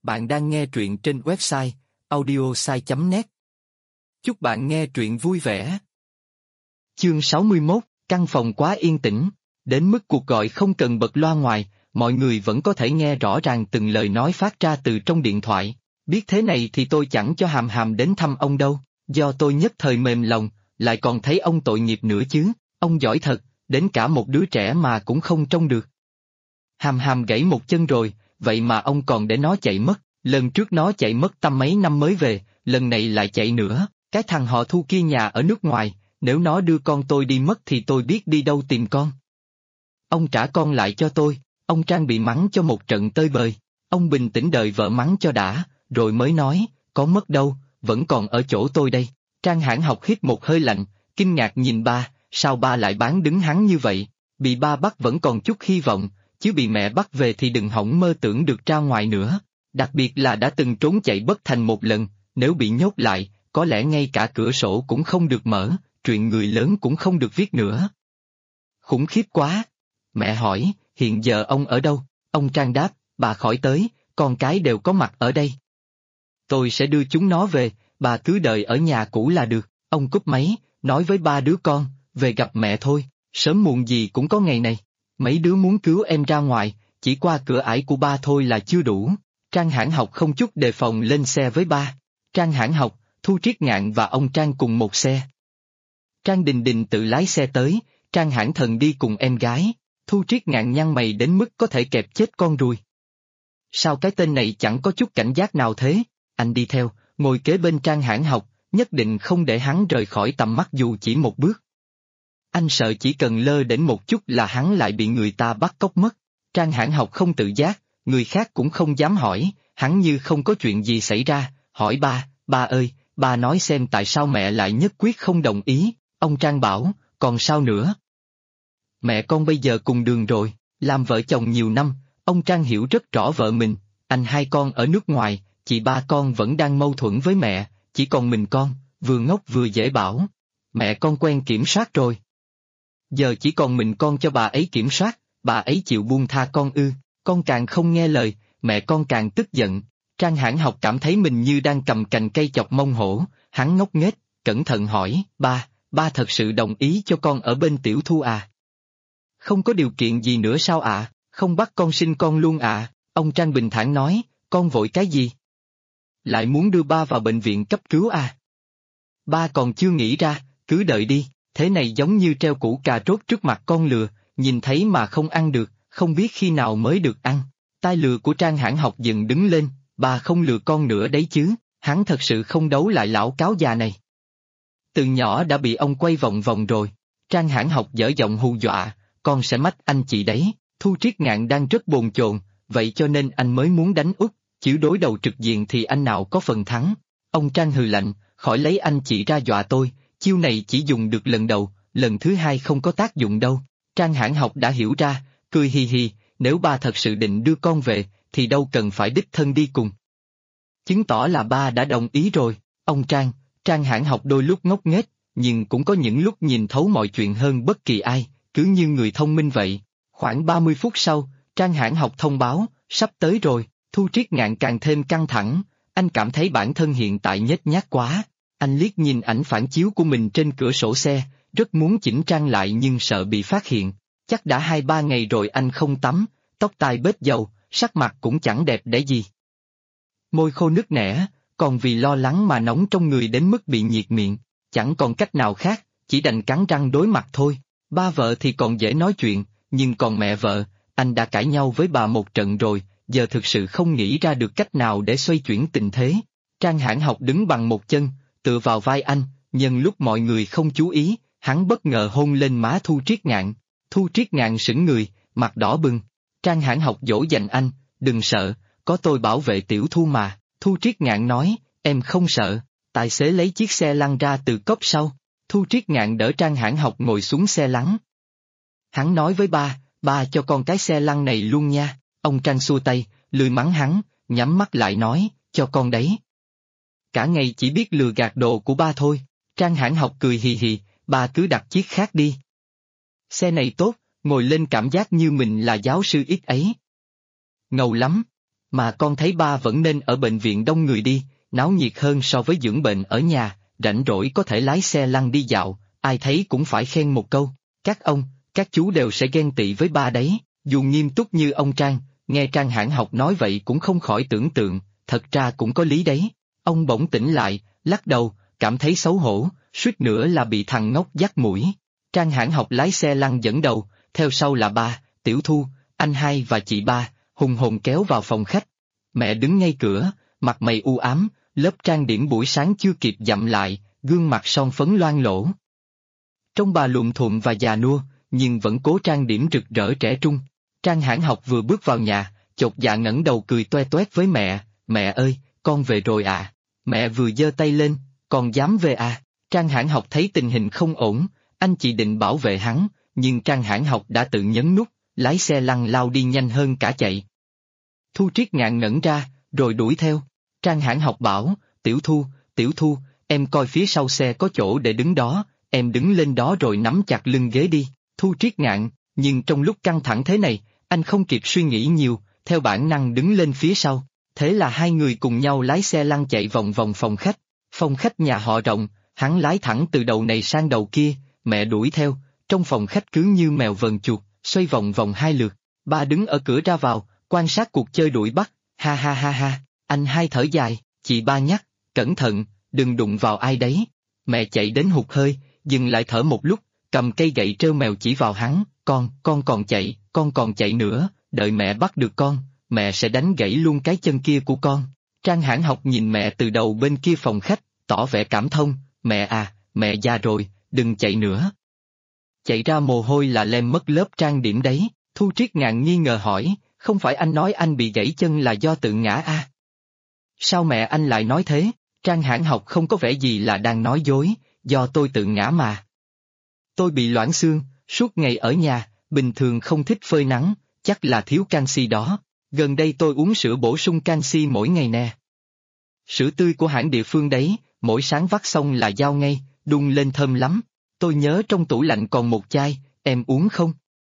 Bạn đang nghe truyện trên website audiosai.net. Chúc bạn nghe truyện vui vẻ. Chương 61, căn phòng quá yên tĩnh, đến mức cuộc gọi không cần bật loa ngoài, mọi người vẫn có thể nghe rõ ràng từng lời nói phát ra từ trong điện thoại. Biết thế này thì tôi chẳng cho Hàm Hàm đến thăm ông đâu, do tôi nhất thời mềm lòng, lại còn thấy ông tội nghiệp nữa chứ, ông giỏi thật, đến cả một đứa trẻ mà cũng không trông được. Hàm Hàm gãy một chân rồi, vậy mà ông còn để nó chạy mất, lần trước nó chạy mất tầm mấy năm mới về, lần này lại chạy nữa, cái thằng họ Thu kia nhà ở nước ngoài, nếu nó đưa con tôi đi mất thì tôi biết đi đâu tìm con. Ông trả con lại cho tôi, ông Trang bị mắng cho một trận tơi bời, ông bình tĩnh đợi vợ mắng cho đã, rồi mới nói, có mất đâu, vẫn còn ở chỗ tôi đây. Trang Hãn Học hít một hơi lạnh, kinh ngạc nhìn ba, sao ba lại bán đứng hắn như vậy, bị ba bắt vẫn còn chút hy vọng, chứ bị mẹ bắt về thì đừng hỏng mơ tưởng được ra ngoài nữa, đặc biệt là đã từng trốn chạy bất thành một lần, nếu bị nhốt lại, có lẽ ngay cả cửa sổ cũng không được mở, chuyện người lớn cũng không được viết nữa. Khủng khiếp quá! Mẹ hỏi, hiện giờ ông ở đâu? Ông Trang đáp, bà khỏi tới, con cái đều có mặt ở đây. Tôi sẽ đưa chúng nó về, bà cứ đợi ở nhà cũ là được. Ông cúp máy, nói với ba đứa con, về gặp mẹ thôi, sớm muộn gì cũng có ngày này. Mấy đứa muốn cứu em ra ngoài, chỉ qua cửa ải của ba thôi là chưa đủ. Trang Hãn Học không chút đề phòng lên xe với ba. Trang Hãn Học, Thu Triết Ngạn và ông Trang cùng một xe. Trang Đình Đình tự lái xe tới, Trang Hãn Thần đi cùng em gái. Thu Triết Ngạn nhăn mày đến mức có thể kẹp chết con ruồi. Sao cái tên này chẳng có chút cảnh giác nào thế? Anh đi theo, ngồi kế bên Trang Hãn Học, nhất định không để hắn rời khỏi tầm mắt dù chỉ một bước. Anh sợ chỉ cần lơ đễnh một chút là hắn lại bị người ta bắt cóc mất. Trang Hãn Học không tự giác, người khác cũng không dám hỏi, hắn như không có chuyện gì xảy ra, hỏi ba ơi, ba nói xem tại sao mẹ lại nhất quyết không đồng ý. Ông Trang bảo, còn sao nữa? Mẹ con bây giờ cùng đường rồi, làm vợ chồng nhiều năm, ông Trang hiểu rất rõ vợ mình, anh hai con ở nước ngoài, chị ba con vẫn đang mâu thuẫn với mẹ, chỉ còn mình con, vừa ngốc vừa dễ bảo. Mẹ con quen kiểm soát rồi. Giờ chỉ còn mình con cho bà ấy kiểm soát, bà ấy chịu buông tha con ư, con càng không nghe lời, mẹ con càng tức giận. Trang Hãn Học cảm thấy mình như đang cầm cành cây chọc mông hổ, hắn ngốc nghếch, cẩn thận hỏi, ba thật sự đồng ý cho con ở bên Tiểu Thu à? Không có điều kiện gì nữa sao ạ, không bắt con sinh con luôn ạ? Ông Trang bình thản nói, con vội cái gì? Lại muốn đưa ba vào bệnh viện cấp cứu à? Ba còn chưa nghĩ ra, cứ đợi đi. Thế này giống như treo củ cà rốt trước mặt con lừa, nhìn thấy mà không ăn được, không biết khi nào mới được ăn. Tai lừa của Trang Hãn Học dừng đứng lên, bà không lừa con nữa đấy chứ, hắn thật sự không đấu lại lão cáo già này. Từ nhỏ đã bị ông quay vòng vòng rồi. Trang Hãn Học dở giọng hù dọa, con sẽ mách anh chị đấy. Thu Triết Ngạn đang rất bồn chồn, vậy cho nên anh mới muốn đánh úp, chứ đối đầu trực diện thì anh nào có phần thắng. Ông Trang hừ lạnh, khỏi lấy anh chị ra dọa tôi. Chiêu này chỉ dùng được lần đầu, lần thứ hai không có tác dụng đâu. Trang Hãn Học đã hiểu ra, cười hì hì, nếu ba thật sự định đưa con về, thì đâu cần phải đích thân đi cùng. Chứng tỏ là ba đã đồng ý rồi. Ông Trang Hãn Học đôi lúc ngốc nghếch, nhưng cũng có những lúc nhìn thấu mọi chuyện hơn bất kỳ ai, cứ như người thông minh vậy. Khoảng 30 phút sau, Trang Hãn Học thông báo, sắp tới rồi. Thu Triết Ngạn càng thêm căng thẳng, anh cảm thấy bản thân hiện tại nhếch nhác quá. Anh liếc nhìn ảnh phản chiếu của mình trên cửa sổ xe, rất muốn chỉnh trang lại nhưng sợ bị phát hiện. Chắc đã 2-3 ngày rồi anh không tắm, tóc tai bết dầu, sắc mặt cũng chẳng đẹp đẽ gì. Môi khô nứt nẻ, còn vì lo lắng mà nóng trong người đến mức bị nhiệt miệng, chẳng còn cách nào khác, chỉ đành cắn răng đối mặt thôi. Ba vợ thì còn dễ nói chuyện, nhưng còn mẹ vợ, anh đã cãi nhau với bà một trận rồi, giờ thực sự không nghĩ ra được cách nào để xoay chuyển tình thế. Trang Hãn Học đứng bằng một chân, tựa vào vai anh, nhân lúc mọi người không chú ý, hắn bất ngờ hôn lên má Thu Triết Ngạn. Thu Triết Ngạn sững người, mặt đỏ bừng. Trang Hãn Học dỗ dành anh, đừng sợ, có tôi bảo vệ Tiểu Thu mà. Thu Triết Ngạn nói, em không sợ. Tài xế lấy chiếc xe lăn ra từ cốp sau. Thu Triết Ngạn đỡ Trang Hãn Học ngồi xuống xe lăn. Hắn nói với ba cho con cái xe lăn này luôn nha. Ông Trang xua tay, lười mắng hắn, nhắm mắt lại nói, cho con đấy. Cả ngày chỉ biết lừa gạt đồ của ba thôi. Trang Hãn Học cười hì hì, ba cứ đặt chiếc khác đi. Xe này tốt, ngồi lên cảm giác như mình là giáo sư ít ấy. Ngầu lắm. Mà con thấy ba vẫn nên ở bệnh viện đông người đi, náo nhiệt hơn so với dưỡng bệnh ở nhà, rảnh rỗi có thể lái xe lăn đi dạo, ai thấy cũng phải khen một câu. Các ông, các chú đều sẽ ghen tị với ba đấy, dù nghiêm túc như ông Trang, nghe Trang Hãn Học nói vậy cũng không khỏi tưởng tượng, thật ra cũng có lý đấy. Ông bỗng tỉnh lại, lắc đầu, cảm thấy xấu hổ, suýt nữa là bị thằng ngốc dắt mũi. Trang Hãn Học lái xe lăn dẫn đầu, theo sau là ba, Tiểu Thu, anh hai và chị ba, hùng hồn kéo vào phòng khách. Mẹ đứng ngay cửa, mặt mày u ám, lớp trang điểm buổi sáng chưa kịp dặm lại, gương mặt son phấn loang lổ. Trông bà lụm thuộm và già nua, nhưng vẫn cố trang điểm rực rỡ trẻ trung. Trang Hãn Học vừa bước vào nhà, chột dạ ngẩng đầu cười toe toét với mẹ, mẹ ơi, con về rồi à. Mẹ vừa giơ tay lên, con dám về à. Trang Hãn Học thấy tình hình không ổn, anh chị định bảo vệ hắn, nhưng Trang Hãn Học đã tự nhấn nút, lái xe lăn lao đi nhanh hơn cả chạy. Thu Triết ngạn ngẩn ra, rồi đuổi theo. Trang Hãn Học bảo, Tiểu Thu, em coi phía sau xe có chỗ để đứng đó, em đứng lên đó rồi nắm chặt lưng ghế đi. Thu Triết ngạn, nhưng trong lúc căng thẳng thế này, anh không kịp suy nghĩ nhiều, theo bản năng đứng lên phía sau. Thế là hai người cùng nhau lái xe lăn chạy vòng vòng phòng khách. Phòng khách nhà họ rộng, hắn lái thẳng từ đầu này sang đầu kia, mẹ đuổi theo, trong phòng khách cứ như mèo vờn chuột, xoay vòng vòng hai lượt. Ba đứng ở cửa ra vào, quan sát cuộc chơi đuổi bắt, ha ha ha ha, anh hai thở dài, chị ba nhắc, cẩn thận, đừng đụng vào ai đấy. Mẹ chạy đến hụt hơi, dừng lại thở một lúc, cầm cây gậy trêu mèo chỉ vào hắn, con còn chạy nữa, đợi mẹ bắt được con, mẹ sẽ đánh gãy luôn cái chân kia của con. Trang Hãn Học nhìn mẹ từ đầu bên kia phòng khách, tỏ vẻ cảm thông, mẹ à, mẹ già rồi, đừng chạy nữa. Chạy ra mồ hôi là lem mất lớp trang điểm đấy. Thu Triết ngạn nghi ngờ hỏi, không phải anh nói anh bị gãy chân là do tự ngã à? Sao mẹ anh lại nói thế? Trang Hãn Học không có vẻ gì là đang nói dối, do tôi tự ngã mà. Tôi bị loãng xương, suốt ngày ở nhà, bình thường không thích phơi nắng, chắc là thiếu canxi đó. Gần đây tôi uống sữa bổ sung canxi mỗi ngày nè. Sữa tươi của hãng địa phương đấy, mỗi sáng vắt xong là giao ngay, đun lên thơm lắm. Tôi nhớ trong tủ lạnh còn một chai, em uống không?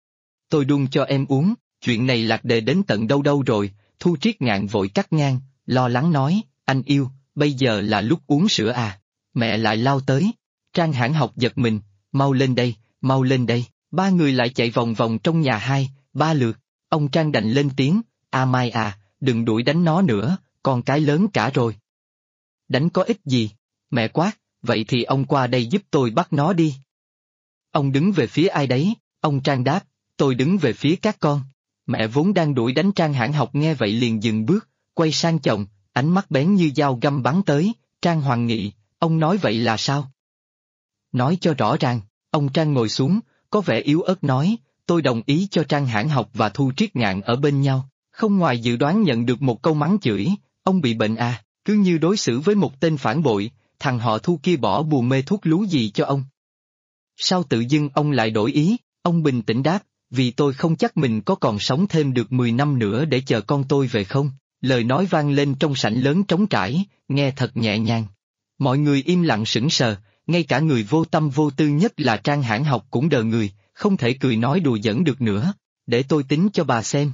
Tôi đun cho em uống, chuyện này lạc đề đến tận đâu đâu rồi. Thu Triết ngạn vội cắt ngang, lo lắng nói, anh yêu, bây giờ là lúc uống sữa à? Mẹ lại lao tới. Trang Hãn Học giật mình, mau lên đây. Ba người lại chạy vòng vòng trong nhà hai, ba lượt. Ông Trang đành lên tiếng, a Mai à, đừng đuổi đánh nó nữa, con cái lớn cả rồi. Đánh có ích gì? Mẹ quát, vậy thì ông qua đây giúp tôi bắt nó đi. Ông đứng về phía ai đấy? Ông Trang đáp, tôi đứng về phía các con. Mẹ vốn đang đuổi đánh Trang Hãn Học nghe vậy liền dừng bước, quay sang chồng, ánh mắt bén như dao găm bắn tới, Trang Hoàng Nghị, ông nói vậy là sao? Nói cho rõ ràng. Ông Trang ngồi xuống, có vẻ yếu ớt nói, tôi đồng ý cho Trang Hãn Học và Thu Triết ngạn ở bên nhau, không ngoài dự đoán nhận được một câu mắng chửi, ông bị bệnh à, cứ như đối xử với một tên phản bội, thằng họ Thu kia bỏ bùa mê thuốc lú gì cho ông. Sao tự dưng ông lại đổi ý? Ông bình tĩnh đáp, vì tôi không chắc mình có còn sống thêm được 10 năm nữa để chờ con tôi về không. Lời nói vang lên trong sảnh lớn trống trải, nghe thật nhẹ nhàng. Mọi người im lặng sững sờ, ngay cả người vô tâm vô tư nhất là Trang Hãn Học cũng đờ người, không thể cười nói đùa giỡn được nữa. Để tôi tính cho bà xem.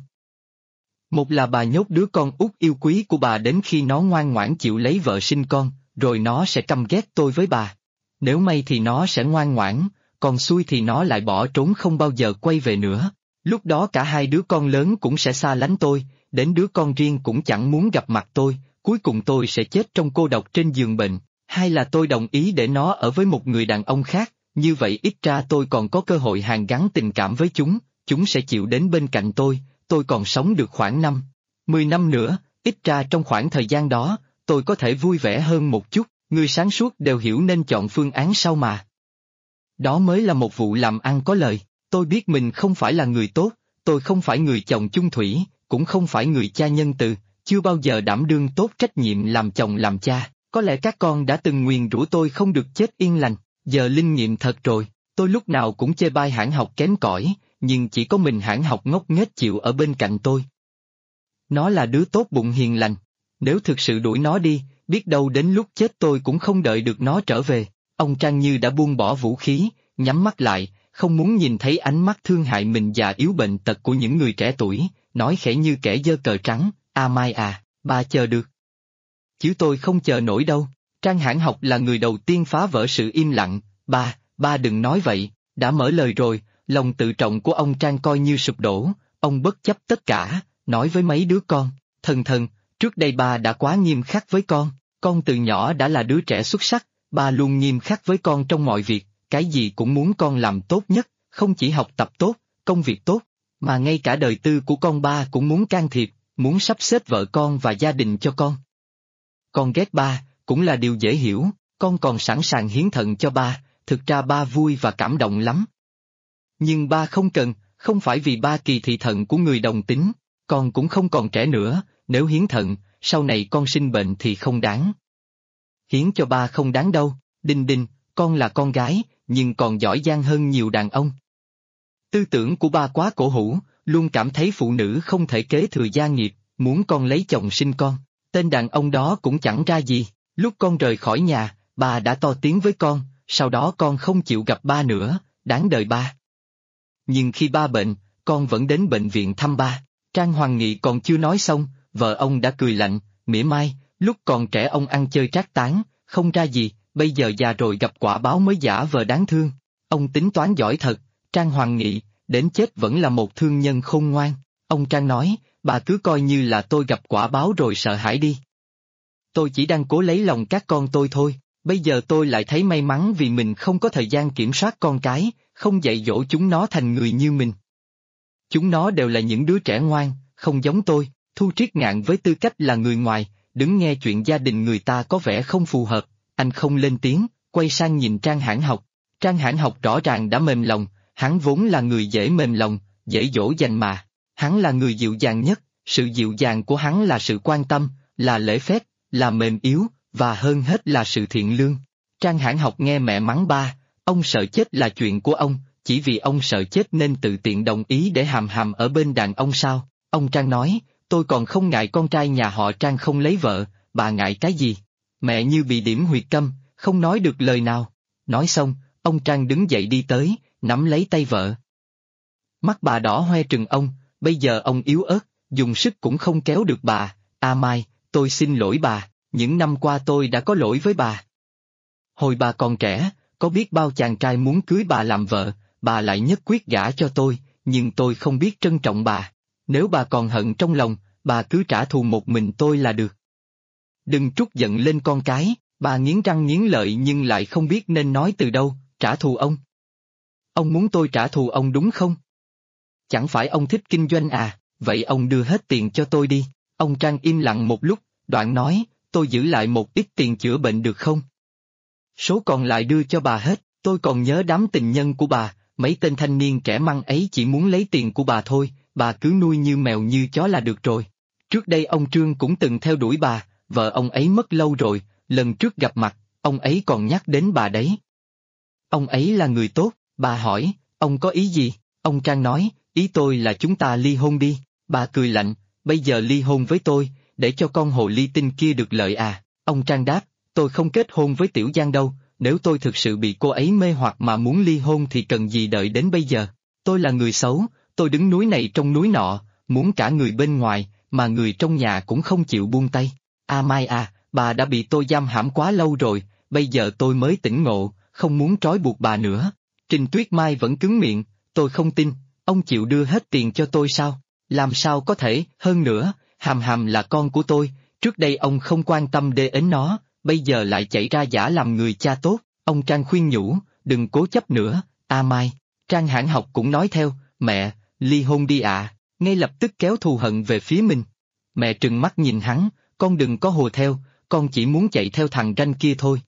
Một là bà nhốt đứa con út yêu quý của bà đến khi nó ngoan ngoãn chịu lấy vợ sinh con, rồi nó sẽ căm ghét tôi với bà. Nếu may thì nó sẽ ngoan ngoãn, còn xui thì nó lại bỏ trốn không bao giờ quay về nữa. Lúc đó cả hai đứa con lớn cũng sẽ xa lánh tôi, đến đứa con riêng cũng chẳng muốn gặp mặt tôi, cuối cùng tôi sẽ chết trong cô độc trên giường bệnh. Hay là tôi đồng ý để nó ở với một người đàn ông khác, như vậy ít ra tôi còn có cơ hội hàn gắn tình cảm với chúng sẽ chịu đến bên cạnh tôi còn sống được khoảng 10 năm nữa, ít ra trong khoảng thời gian đó, tôi có thể vui vẻ hơn một chút, người sáng suốt đều hiểu nên chọn phương án sau mà. Đó mới là một vụ làm ăn có lời, tôi biết mình không phải là người tốt, tôi không phải người chồng chung thủy, cũng không phải người cha nhân từ, chưa bao giờ đảm đương tốt trách nhiệm làm chồng làm cha. Có lẽ các con đã từng nguyền rủa tôi không được chết yên lành, giờ linh nghiệm thật rồi, tôi lúc nào cũng chê bai Hãn Học kém cỏi, nhưng chỉ có mình Hãn Học ngốc nghếch chịu ở bên cạnh tôi. Nó là đứa tốt bụng hiền lành, nếu thực sự đuổi nó đi, biết đâu đến lúc chết tôi cũng không đợi được nó trở về. Ông Trang như đã buông bỏ vũ khí, nhắm mắt lại, không muốn nhìn thấy ánh mắt thương hại mình già yếu bệnh tật của những người trẻ tuổi, nói khẽ như kẻ giơ cờ trắng, A Mai à, ba chờ được. Chứ tôi không chờ nổi đâu. Trang Hãn Học là người đầu tiên phá vỡ sự im lặng. Ba đừng nói vậy, đã mở lời rồi, lòng tự trọng của ông Trang coi như sụp đổ, ông bất chấp tất cả, nói với mấy đứa con, thần, trước đây ba đã quá nghiêm khắc với con từ nhỏ đã là đứa trẻ xuất sắc, ba luôn nghiêm khắc với con trong mọi việc, cái gì cũng muốn con làm tốt nhất, không chỉ học tập tốt, công việc tốt, mà ngay cả đời tư của con ba cũng muốn can thiệp, muốn sắp xếp vợ con và gia đình cho con. Con ghét ba, cũng là điều dễ hiểu, con còn sẵn sàng hiến thận cho ba, thực ra ba vui và cảm động lắm. Nhưng ba không cần, không phải vì ba kỳ thị thận của người đồng tính, con cũng không còn trẻ nữa, nếu hiến thận, sau này con sinh bệnh thì không đáng. Hiến cho ba không đáng đâu, Đinh, con là con gái, nhưng còn giỏi giang hơn nhiều đàn ông. Tư tưởng của ba quá cổ hủ, luôn cảm thấy phụ nữ không thể kế thừa gia nghiệp, muốn con lấy chồng sinh con, tên đàn ông đó cũng chẳng ra gì. Lúc con rời khỏi nhà, ba đã to tiếng với con, sau đó con không chịu gặp ba nữa, đáng đời ba. Nhưng khi ba bệnh, con vẫn đến bệnh viện thăm ba. Trang Hoàng Nghị còn chưa nói xong, vợ ông đã cười lạnh, mỉa mai, lúc còn trẻ ông ăn chơi trác tán, không ra gì, bây giờ già rồi gặp quả báo mới giả vờ đáng thương. Ông tính toán giỏi thật, Trang Hoàng Nghị, đến chết vẫn là một thương nhân khôn ngoan. Ông Trang nói, bà cứ coi như là tôi gặp quả báo rồi sợ hãi đi. Tôi chỉ đang cố lấy lòng các con tôi thôi, bây giờ tôi lại thấy may mắn vì mình không có thời gian kiểm soát con cái, không dạy dỗ chúng nó thành người như mình. Chúng nó đều là những đứa trẻ ngoan, không giống tôi. Thu Triết Ngạn với tư cách là người ngoài, đứng nghe chuyện gia đình người ta có vẻ không phù hợp, anh không lên tiếng, quay sang nhìn Trang Hãn Học. Trang Hãn Học rõ ràng đã mềm lòng, hắn vốn là người dễ mềm lòng, dễ dỗ dành mà, hắn là người dịu dàng nhất, sự dịu dàng của hắn là sự quan tâm, là lễ phép, là mềm yếu, và hơn hết là sự thiện lương. Trang Hãn Học nghe mẹ mắng ba, ông sợ chết là chuyện của ông, chỉ vì ông sợ chết nên tự tiện đồng ý để hàm ở bên đàn ông sao? Ông Trang nói, tôi còn không ngại con trai nhà họ Trang không lấy vợ, bà ngại cái gì? Mẹ như bị điểm huyệt câm, không nói được lời nào. Nói xong, ông Trang đứng dậy đi tới, nắm lấy tay vợ. Mắt bà đỏ hoe trừng ông, bây giờ ông yếu ớt, dùng sức cũng không kéo được bà. A Mai, tôi xin lỗi bà, những năm qua tôi đã có lỗi với bà. Hồi bà còn trẻ, có biết bao chàng trai muốn cưới bà làm vợ, bà lại nhất quyết gả cho tôi, nhưng tôi không biết trân trọng bà. Nếu bà còn hận trong lòng, bà cứ trả thù một mình tôi là được. Đừng trút giận lên con cái, bà nghiến răng nghiến lợi nhưng lại không biết nên nói từ đâu, trả thù ông. Ông muốn tôi trả thù ông đúng không? Chẳng phải ông thích kinh doanh à, vậy ông đưa hết tiền cho tôi đi. Ông Trang im lặng một lúc, đoạn nói, tôi giữ lại một ít tiền chữa bệnh được không? Số còn lại đưa cho bà hết, tôi còn nhớ đám tình nhân của bà, mấy tên thanh niên trẻ măng ấy chỉ muốn lấy tiền của bà thôi, bà cứ nuôi như mèo như chó là được rồi. Trước đây ông Trương cũng từng theo đuổi bà, vợ ông ấy mất lâu rồi, lần trước gặp mặt, ông ấy còn nhắc đến bà đấy. Ông ấy là người tốt, bà hỏi, ông có ý gì? Ông Trang nói, ý tôi là chúng ta ly hôn đi. Bà cười lạnh, bây giờ ly hôn với tôi, để cho con hồ ly tinh kia được lợi à? Ông Trang đáp, tôi không kết hôn với Tiểu Giang đâu, nếu tôi thực sự bị cô ấy mê hoặc mà muốn ly hôn thì cần gì đợi đến bây giờ. Tôi là người xấu, tôi đứng núi này trong núi nọ, muốn cả người bên ngoài, mà người trong nhà cũng không chịu buông tay. A Mai à, bà đã bị tôi giam hãm quá lâu rồi, bây giờ tôi mới tỉnh ngộ, không muốn trói buộc bà nữa. Trình Tuyết Mai vẫn cứng miệng, tôi không tin, ông chịu đưa hết tiền cho tôi sao? Làm sao có thể, hơn nữa, Hàm là con của tôi, trước đây ông không quan tâm đến nó, bây giờ lại chạy ra giả làm người cha tốt. Ông Trang khuyên nhủ, đừng cố chấp nữa, A Mai. Trang Hãn Học cũng nói theo, mẹ, ly hôn đi ạ. Ngay lập tức kéo thù hận về phía mình. Mẹ trừng mắt nhìn hắn, con đừng có hùa theo, con chỉ muốn chạy theo thằng ranh kia thôi.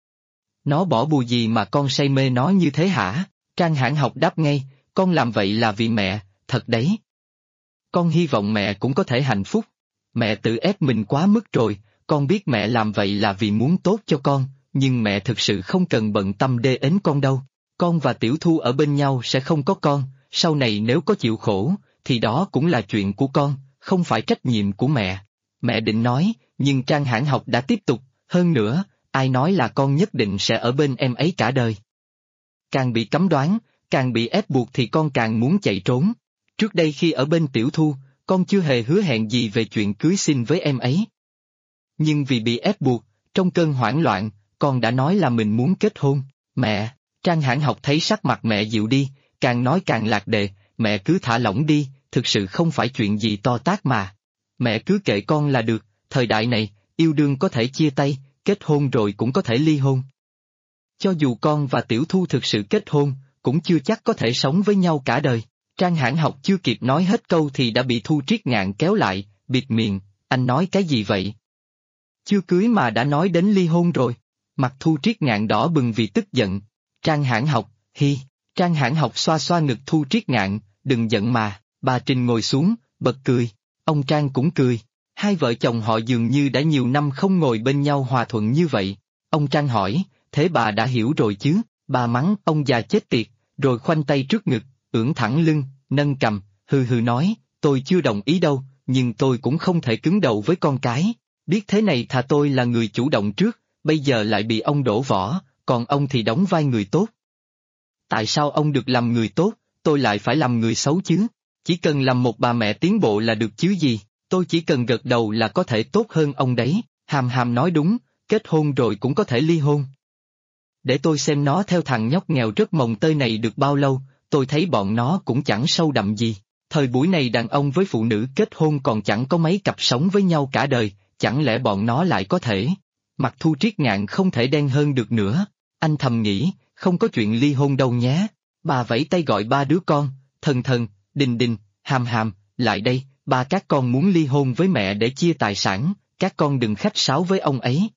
Nó bỏ bùa gì mà con say mê nó như thế hả? Trang Hãn Học đáp ngay, con làm vậy là vì mẹ, thật đấy. Con hy vọng mẹ cũng có thể hạnh phúc. Mẹ tự ép mình quá mức rồi, con biết mẹ làm vậy là vì muốn tốt cho con, nhưng mẹ thực sự không cần bận tâm đến con đâu. Con và Tiểu Thu ở bên nhau sẽ không có con, sau này nếu có chịu khổ, thì đó cũng là chuyện của con, không phải trách nhiệm của mẹ. Mẹ định nói, nhưng Trang Hãn Học đã tiếp tục, hơn nữa, ai nói là con nhất định sẽ ở bên em ấy cả đời. Càng bị cấm đoán, càng bị ép buộc thì con càng muốn chạy trốn. Trước đây khi ở bên Tiểu Thu, con chưa hề hứa hẹn gì về chuyện cưới xin với em ấy. Nhưng vì bị ép buộc, trong cơn hoảng loạn, con đã nói là mình muốn kết hôn. Mẹ, Trang Hãn Học thấy sắc mặt mẹ dịu đi, càng nói càng lạc đề, mẹ cứ thả lỏng đi, thực sự không phải chuyện gì to tát mà. Mẹ cứ kệ con là được, thời đại này, yêu đương có thể chia tay, kết hôn rồi cũng có thể ly hôn. Cho dù con và Tiểu Thu thực sự kết hôn, cũng chưa chắc có thể sống với nhau cả đời. Trang Hãn Học chưa kịp nói hết câu thì đã bị Thu Triết Ngạn kéo lại, bịt miệng, anh nói cái gì vậy? Chưa cưới mà đã nói đến ly hôn rồi. Mặt Thu Triết Ngạn đỏ bừng vì tức giận. Trang Hãn Học, Trang Hãn Học xoa xoa ngực Thu Triết Ngạn, đừng giận mà. Bà Trình ngồi xuống, bật cười. Ông Trang cũng cười. Hai vợ chồng họ dường như đã nhiều năm không ngồi bên nhau hòa thuận như vậy. Ông Trang hỏi, thế bà đã hiểu rồi chứ? Bà mắng ông già chết tiệt, rồi khoanh tay trước ngực, ưỡn thẳng lưng, nâng cằm, hừ hừ nói, tôi chưa đồng ý đâu, nhưng tôi cũng không thể cứng đầu với con cái. Biết thế này thà tôi là người chủ động trước, bây giờ lại bị ông đổ vỏ, còn ông thì đóng vai người tốt. Tại sao ông được làm người tốt, tôi lại phải làm người xấu chứ? Chỉ cần làm một bà mẹ tiến bộ là được chứ gì, tôi chỉ cần gật đầu là có thể tốt hơn ông đấy. Hàm Hàm nói đúng, kết hôn rồi cũng có thể ly hôn. Để tôi xem nó theo thằng nhóc nghèo rất mồng tơi này được bao lâu, tôi thấy bọn nó cũng chẳng sâu đậm gì. Thời buổi này đàn ông với phụ nữ kết hôn còn chẳng có mấy cặp sống với nhau cả đời, chẳng lẽ bọn nó lại có thể? Mặt Thu Triết Ngạn không thể đen hơn được nữa. Anh thầm nghĩ, không có chuyện ly hôn đâu nhé. Bà vẫy tay gọi ba đứa con, Thần Thần, Đình Đình, Hàm Hàm, lại đây, ba các con muốn ly hôn với mẹ để chia tài sản, các con đừng khách sáo với ông ấy.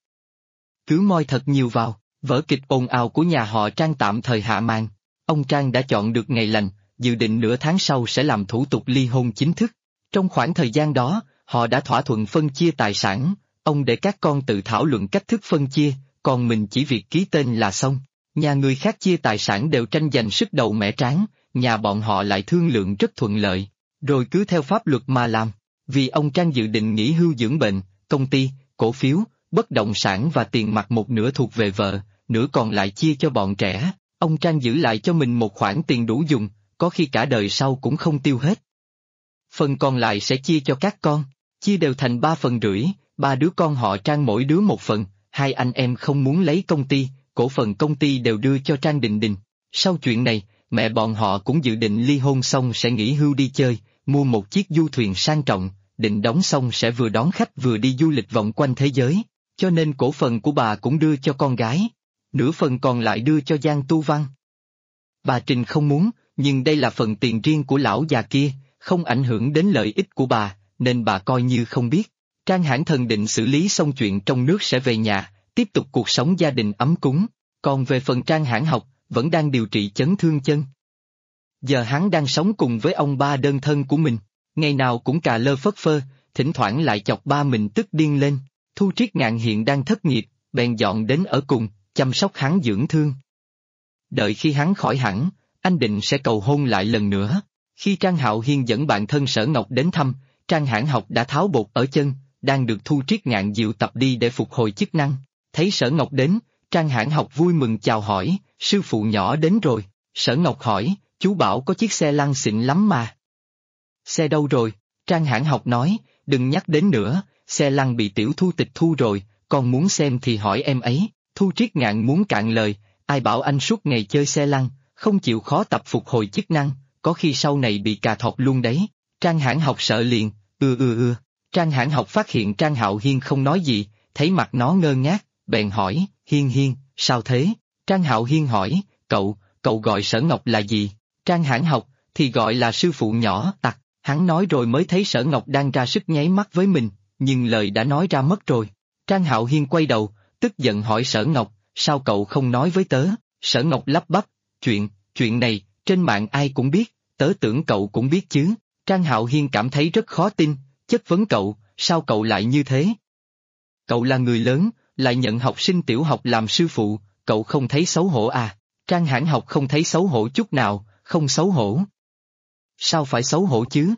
Cứ moi thật nhiều vào. Vở kịch ồn ào của nhà họ Trang tạm thời hạ màn. Ông Trang đã chọn được ngày lành, dự định nửa tháng sau sẽ làm thủ tục ly hôn chính thức. Trong khoảng thời gian đó, họ đã thỏa thuận phân chia tài sản, ông để các con tự thảo luận cách thức phân chia, còn mình chỉ việc ký tên là xong. Nhà người khác chia tài sản đều tranh giành sức đầu mẻ trán, nhà bọn họ lại thương lượng rất thuận lợi, rồi cứ theo pháp luật mà làm. Vì ông Trang dự định nghỉ hưu dưỡng bệnh, công ty, cổ phiếu, bất động sản và tiền mặt một nửa thuộc về vợ, nửa còn lại chia cho bọn trẻ. Ông Trang giữ lại cho mình một khoản tiền đủ dùng, có khi cả đời sau cũng không tiêu hết. Phần còn lại sẽ chia cho các con, chia đều thành 3/3, ba đứa con họ Trang mỗi đứa một phần, hai anh em không muốn lấy công ty, cổ phần công ty đều đưa cho Trang Đình Đình. Sau chuyện này, mẹ bọn họ cũng dự định ly hôn xong sẽ nghỉ hưu đi chơi, mua một chiếc du thuyền sang trọng, định đóng xong sẽ vừa đón khách vừa đi du lịch vòng quanh thế giới, cho nên cổ phần của bà cũng đưa cho con gái. Nửa phần còn lại đưa cho Giang Tu Văn. Bà Trình không muốn, nhưng đây là phần tiền riêng của lão già kia, không ảnh hưởng đến lợi ích của bà, nên bà coi như không biết. Trang Hãn Thần định xử lý xong chuyện trong nước sẽ về nhà, tiếp tục cuộc sống gia đình ấm cúng, còn về phần Trang Hãn Học, vẫn đang điều trị chấn thương chân. Giờ hắn đang sống cùng với ông ba đơn thân của mình, ngày nào cũng cà lơ phất phơ, thỉnh thoảng lại chọc ba mình tức điên lên. Thu Triết Ngạn hiện đang thất nghiệp, bèn dọn đến ở cùng, chăm sóc hắn dưỡng thương. Đợi khi hắn khỏi hẳn, anh định sẽ cầu hôn lại lần nữa. Khi Trang Hạo Hiên dẫn bạn thân Sở Ngọc đến thăm, Trang Hãn Học đã tháo bột ở chân, đang được Thu Triết Ngạn dịu tập đi để phục hồi chức năng. Thấy Sở Ngọc đến, Trang Hãn Học vui mừng chào hỏi, sư phụ nhỏ đến rồi. Sở Ngọc hỏi, chú bảo có chiếc xe lăn xịn lắm mà. Xe đâu rồi? Trang Hãn Học nói, đừng nhắc đến nữa, xe lăn bị Tiểu Thu tịch thu rồi, con muốn xem thì hỏi em ấy. Thu Triết Ngạn muốn cạn lời, ai bảo anh suốt ngày chơi xe lăn, không chịu khó tập phục hồi chức năng, có khi sau này bị cà thọt luôn đấy. Trang Hãn Học sợ liền, Trang Hãn Học phát hiện Trang Hạo Hiên không nói gì, thấy mặt nó ngơ ngác, bèn hỏi, Hiên, sao thế? Trang Hạo Hiên hỏi, cậu gọi Sở Ngọc là gì? Trang Hãn Học, thì gọi là sư phụ nhỏ tặc, hắn nói rồi mới thấy Sở Ngọc đang ra sức nháy mắt với mình, nhưng lời đã nói ra mất rồi. Trang Hạo Hiên quay đầu, tức giận hỏi Sở Ngọc, sao cậu không nói với tớ? Sở Ngọc lắp bắp, chuyện này, trên mạng ai cũng biết, tớ tưởng cậu cũng biết chứ. Trang Hạo Hiên cảm thấy rất khó tin, chất vấn cậu, sao cậu lại như thế? Cậu là người lớn, lại nhận học sinh tiểu học làm sư phụ, cậu không thấy xấu hổ à? Trang Hãn Học không thấy xấu hổ chút nào, không xấu hổ. Sao phải xấu hổ chứ?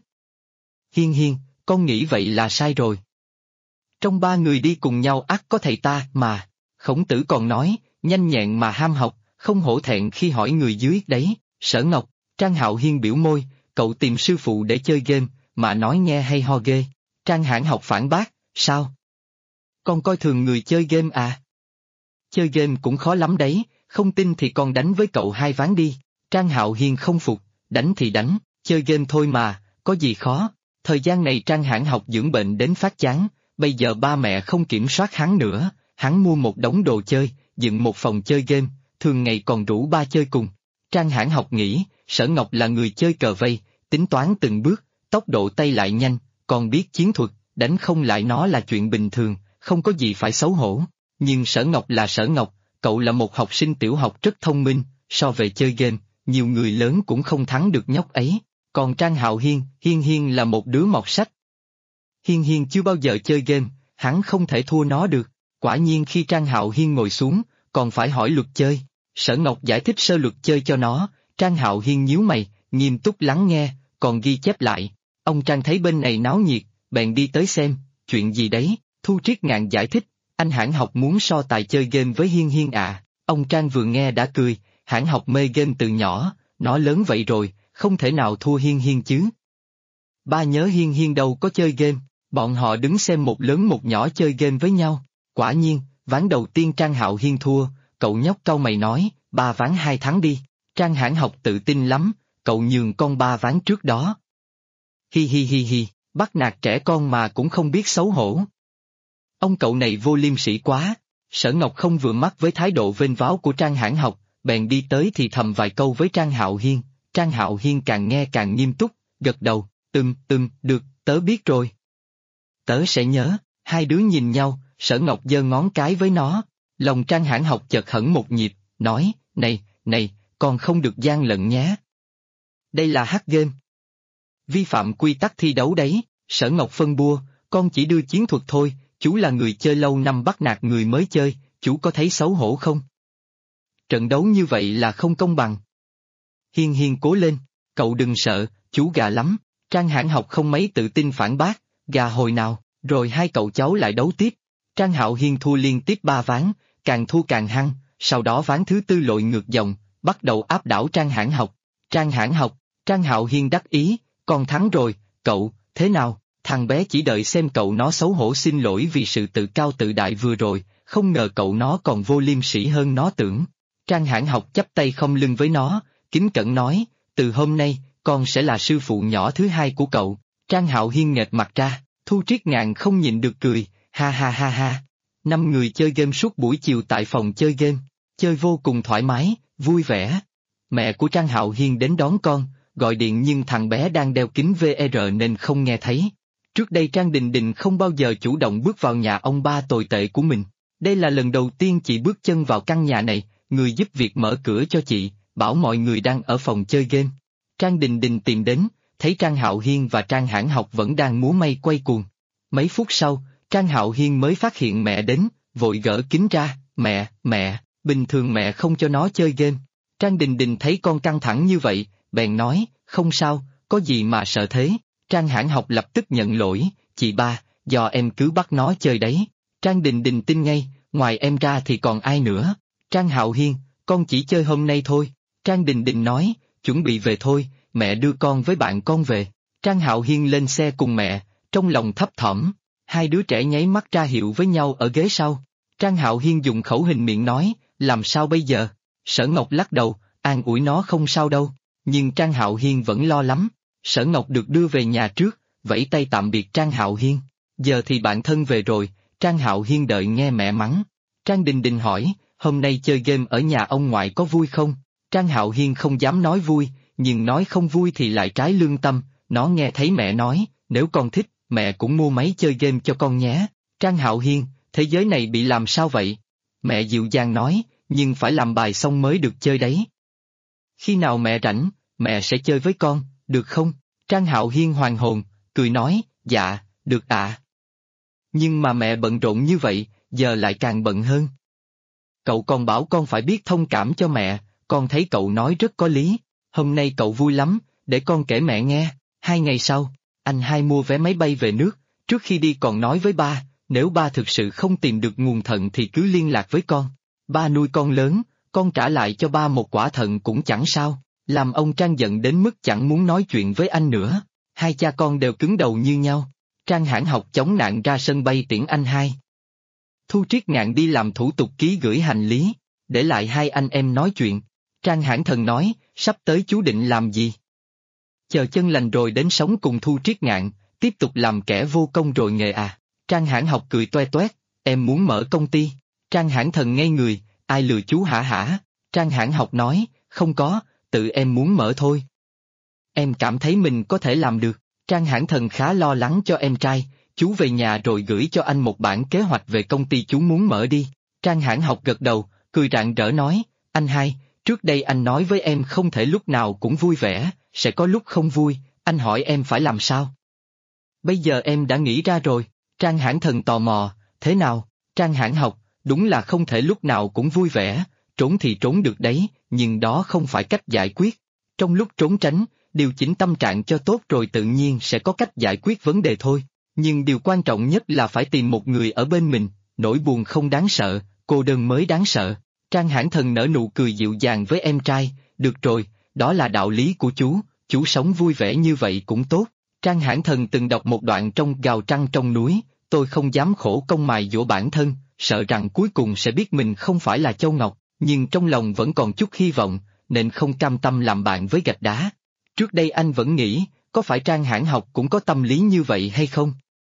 Hiên, con nghĩ vậy là sai rồi. Trong ba người đi cùng nhau ắt có thầy ta mà, Khổng Tử còn nói, nhanh nhẹn mà ham học, không hổ thẹn khi hỏi người dưới đấy. Sở Ngọc, Trang Hạo Hiên biểu môi, cậu tìm sư phụ để chơi game, mà nói nghe hay ho ghê. Trang Hãn Học phản bác, sao? Con coi thường người chơi game à? Chơi game cũng khó lắm đấy, không tin thì con đánh với cậu 2 ván đi. Trang Hạo Hiên không phục, đánh thì đánh, chơi game thôi mà, có gì khó. Thời gian này Trang Hãn Học dưỡng bệnh đến phát chán, bây giờ ba mẹ không kiểm soát hắn nữa, hắn mua một đống đồ chơi, dựng một phòng chơi game, thường ngày còn rủ ba chơi cùng. Trang Hãn Học nghĩ, Sở Ngọc là người chơi cờ vây, tính toán từng bước, tốc độ tay lại nhanh, còn biết chiến thuật, đánh không lại nó là chuyện bình thường, không có gì phải xấu hổ. Nhưng Sở Ngọc là Sở Ngọc, cậu là một học sinh tiểu học rất thông minh, so về chơi game, nhiều người lớn cũng không thắng được nhóc ấy. Còn Trang Hạo Hiên, Hiên là một đứa mọt sách. Hiên chưa bao giờ chơi game, hắn không thể thua nó được. Quả nhiên khi Trang Hạo Hiên ngồi xuống, còn phải hỏi luật chơi. Sở Ngọc giải thích sơ luật chơi cho nó, Trang Hạo Hiên nhíu mày, nghiêm túc lắng nghe, còn ghi chép lại. Ông Trang thấy bên này náo nhiệt, bèn đi tới xem, chuyện gì đấy, Thu Triết Ngạn giải thích, anh Hãn Học muốn so tài chơi game với Hiên à. Ông Trang vừa nghe đã cười, Hãn Học mê game từ nhỏ, nó lớn vậy rồi, không thể nào thua Hiên chứ. Ba nhớ Hiên đâu có chơi game, bọn họ đứng xem một lớn một nhỏ chơi game với nhau. Quả nhiên, ván đầu tiên Trang Hạo Hiên thua, cậu nhóc cau mày nói, 3 ván 2 thắng đi. Trang Hãn Học tự tin lắm, cậu nhường con 3 ván trước đó. Hi, bắt nạt trẻ con mà cũng không biết xấu hổ. Ông cậu này vô liêm sỉ quá. Sở Ngọc không vừa mắt với thái độ vênh váo của Trang Hãn Học, bèn đi tới thì thầm vài câu với Trang Hạo Hiên. Trang Hạo Hiên càng nghe càng nghiêm túc, gật đầu, được, tớ biết rồi. Tớ sẽ nhớ. Hai đứa nhìn nhau, Sở Ngọc giơ ngón cái với nó. Lòng Trang Hãn Học chợt hẫng một nhịp, nói, này, con không được gian lận nhé. Đây là hack game. Vi phạm quy tắc thi đấu đấy. Sở Ngọc phân bua, con chỉ đưa chiến thuật thôi, chú là người chơi lâu năm bắt nạt người mới chơi, chú có thấy xấu hổ không? Trận đấu như vậy là không công bằng. Hiên cố lên, cậu đừng sợ, chú gà lắm. Trang Hãn Học không mấy tự tin phản bác, gà hồi nào, rồi hai cậu cháu lại đấu tiếp. Trang Hạo Hiên thua liên tiếp 3 ván, càng thua càng hăng, sau đó ván thứ 4 lội ngược dòng, bắt đầu áp đảo Trang Hãn Học. Trang Hạo Hiên đắc ý, con thắng rồi, cậu, thế nào? Thằng bé chỉ đợi xem cậu nó xấu hổ xin lỗi vì sự tự cao tự đại vừa rồi, không ngờ cậu nó còn vô liêm sỉ hơn nó tưởng. Trang Hãn Học chắp tay không lưng với nó, kính cẩn nói, từ hôm nay, con sẽ là sư phụ nhỏ thứ 2 của cậu. Trang Hạo Hiên nghệt mặt ra, Thu Triết Ngạn không nhịn được cười, ha. 5 người chơi game suốt buổi chiều tại phòng chơi game, chơi vô cùng thoải mái, vui vẻ. Mẹ của Trang Hạo Hiên đến đón con, gọi điện nhưng thằng bé đang đeo kính VR nên không nghe thấy. Trước đây Trang Đình Đình không bao giờ chủ động bước vào nhà ông ba tồi tệ của mình. Đây là lần đầu tiên chị bước chân vào căn nhà này, người giúp việc mở cửa cho chị, bảo mọi người đang ở phòng chơi game. Trang Đình Đình tìm đến, thấy Trang Hạo Hiên và Trang Hãn Học vẫn đang múa may quay cuồng. Mấy phút sau, Trang Hạo Hiên mới phát hiện mẹ đến, vội gỡ kính ra, mẹ, bình thường mẹ không cho nó chơi game. Trang Đình Đình thấy con căng thẳng như vậy, bèn nói, không sao, có gì mà sợ thế. Trang Hãn Học lập tức nhận lỗi, chị ba, do em cứ bắt nó chơi đấy. Trang Đình Đình tin ngay, ngoài em ra thì còn ai nữa. Trang Hạo Hiên, con chỉ chơi hôm nay thôi. Trang Đình Đình nói, chuẩn bị về thôi, mẹ đưa con với bạn con về. Trang Hạo Hiên lên xe cùng mẹ, trong lòng thấp thỏm. Hai đứa trẻ nháy mắt ra hiệu với nhau ở ghế sau. Trang Hạo Hiên dùng khẩu hình miệng nói, làm sao bây giờ? Sở Ngọc lắc đầu, an ủi nó không sao đâu. Nhưng Trang Hạo Hiên vẫn lo lắm. Sở Ngọc được đưa về nhà trước, vẫy tay tạm biệt Trang Hạo Hiên. Giờ thì bạn thân về rồi, Trang Hạo Hiên đợi nghe mẹ mắng. Trang Đình Đình hỏi, hôm nay chơi game ở nhà ông ngoại có vui không? Trang Hạo Hiên không dám nói vui, nhưng nói không vui thì lại trái lương tâm. Nó nghe thấy mẹ nói, nếu con thích, mẹ cũng mua máy chơi game cho con nhé. Trang Hạo Hiên, thế giới này bị làm sao vậy? Mẹ dịu dàng nói, nhưng phải làm bài xong mới được chơi đấy. Khi nào mẹ rảnh, mẹ sẽ chơi với con, được không? Trang Hạo Hiên hoàn hồn, cười nói, dạ, được ạ. Nhưng mà mẹ bận rộn như vậy, giờ lại càng bận hơn. Cậu còn bảo con phải biết thông cảm cho mẹ, con thấy cậu nói rất có lý. Hôm nay cậu vui lắm, để con kể mẹ nghe. 2 ngày sau, anh hai mua vé máy bay về nước, trước khi đi còn nói với ba, nếu ba thực sự không tìm được nguồn thận thì cứ liên lạc với con. Ba nuôi con lớn, con trả lại cho ba một quả thận cũng chẳng sao, làm ông Trang giận đến mức chẳng muốn nói chuyện với anh nữa. Hai cha con đều cứng đầu như nhau. Trang Hãn Học chống nạn ra sân bay tiễn anh hai. Thu Triết Ngạn đi làm thủ tục ký gửi hành lý, để lại hai anh em nói chuyện. Trang Hãn Thần nói, sắp tới chú định làm gì? Chờ chân lành rồi đến sống cùng Thu Triết Ngạn, tiếp tục làm kẻ vô công rồi nghề à? Trang Hãn Học cười toe toét, em muốn mở công ty. Trang Hãn Thần ngây người, ai lừa chú hả hả? Trang Hãn Học nói, không có, tự em muốn mở thôi. Em cảm thấy mình có thể làm được. Trang Hãn Thần khá lo lắng cho em trai, chú về nhà rồi gửi cho anh một bản kế hoạch về công ty chú muốn mở đi. Trang Hãn Học gật đầu, cười rạng rỡ nói, anh hai, trước đây anh nói với em không thể lúc nào cũng vui vẻ, sẽ có lúc không vui, anh hỏi em phải làm sao? Bây giờ em đã nghĩ ra rồi. Trang Hãn Thần tò mò, thế nào? Trang Hãn Học, đúng là không thể lúc nào cũng vui vẻ, trốn thì trốn được đấy, nhưng đó không phải cách giải quyết. Trong lúc trốn tránh, điều chỉnh tâm trạng cho tốt rồi tự nhiên sẽ có cách giải quyết vấn đề thôi. Nhưng điều quan trọng nhất là phải tìm một người ở bên mình, nỗi buồn không đáng sợ, cô đơn mới đáng sợ. Trang Hãn Thần nở nụ cười dịu dàng với em trai, được rồi, đó là đạo lý của chú sống vui vẻ như vậy cũng tốt. Trang Hãn Thần từng đọc một đoạn trong Gào Trăng trong núi, tôi không dám khổ công mài dũa bản thân, sợ rằng cuối cùng sẽ biết mình không phải là Châu Ngọc, nhưng trong lòng vẫn còn chút hy vọng, nên không cam tâm làm bạn với gạch đá. Trước đây anh vẫn nghĩ, có phải Trang Hãn Học cũng có tâm lý như vậy hay không?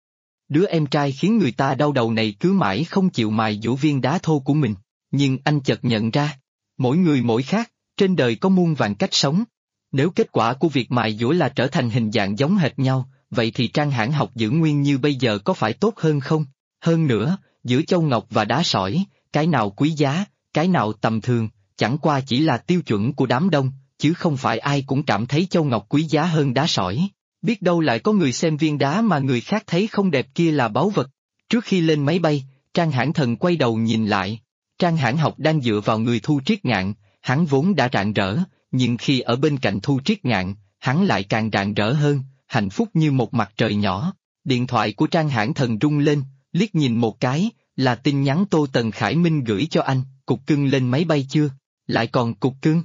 Đứa em trai khiến người ta đau đầu này cứ mãi không chịu mài dũa viên đá thô của mình, nhưng anh chợt nhận ra, mỗi người mỗi khác, trên đời có muôn vàn cách sống. Nếu kết quả của việc mài dũa là trở thành hình dạng giống hệt nhau, vậy thì Trang Hãn Học giữ nguyên như bây giờ có phải tốt hơn không? Hơn nữa, giữa châu ngọc và đá sỏi, cái nào quý giá, cái nào tầm thường, chẳng qua chỉ là tiêu chuẩn của đám đông, chứ không phải ai cũng cảm thấy châu ngọc quý giá hơn đá sỏi. Biết đâu lại có người xem viên đá mà người khác thấy không đẹp kia là báu vật. Trước khi lên máy bay, Trang Hãn Thần quay đầu nhìn lại. Trang Hãn Học đang dựa vào người Thu Triết Ngạn, hắn vốn đã rạng rỡ, nhưng khi ở bên cạnh Thu Triết Ngạn, hắn lại càng rạng rỡ hơn, hạnh phúc như một mặt trời nhỏ. Điện thoại của Trang Hãn Thần rung lên, liếc nhìn một cái, là tin nhắn Tô Tần Khải Minh gửi cho anh, cục cưng lên máy bay chưa? Lại còn cục cưng?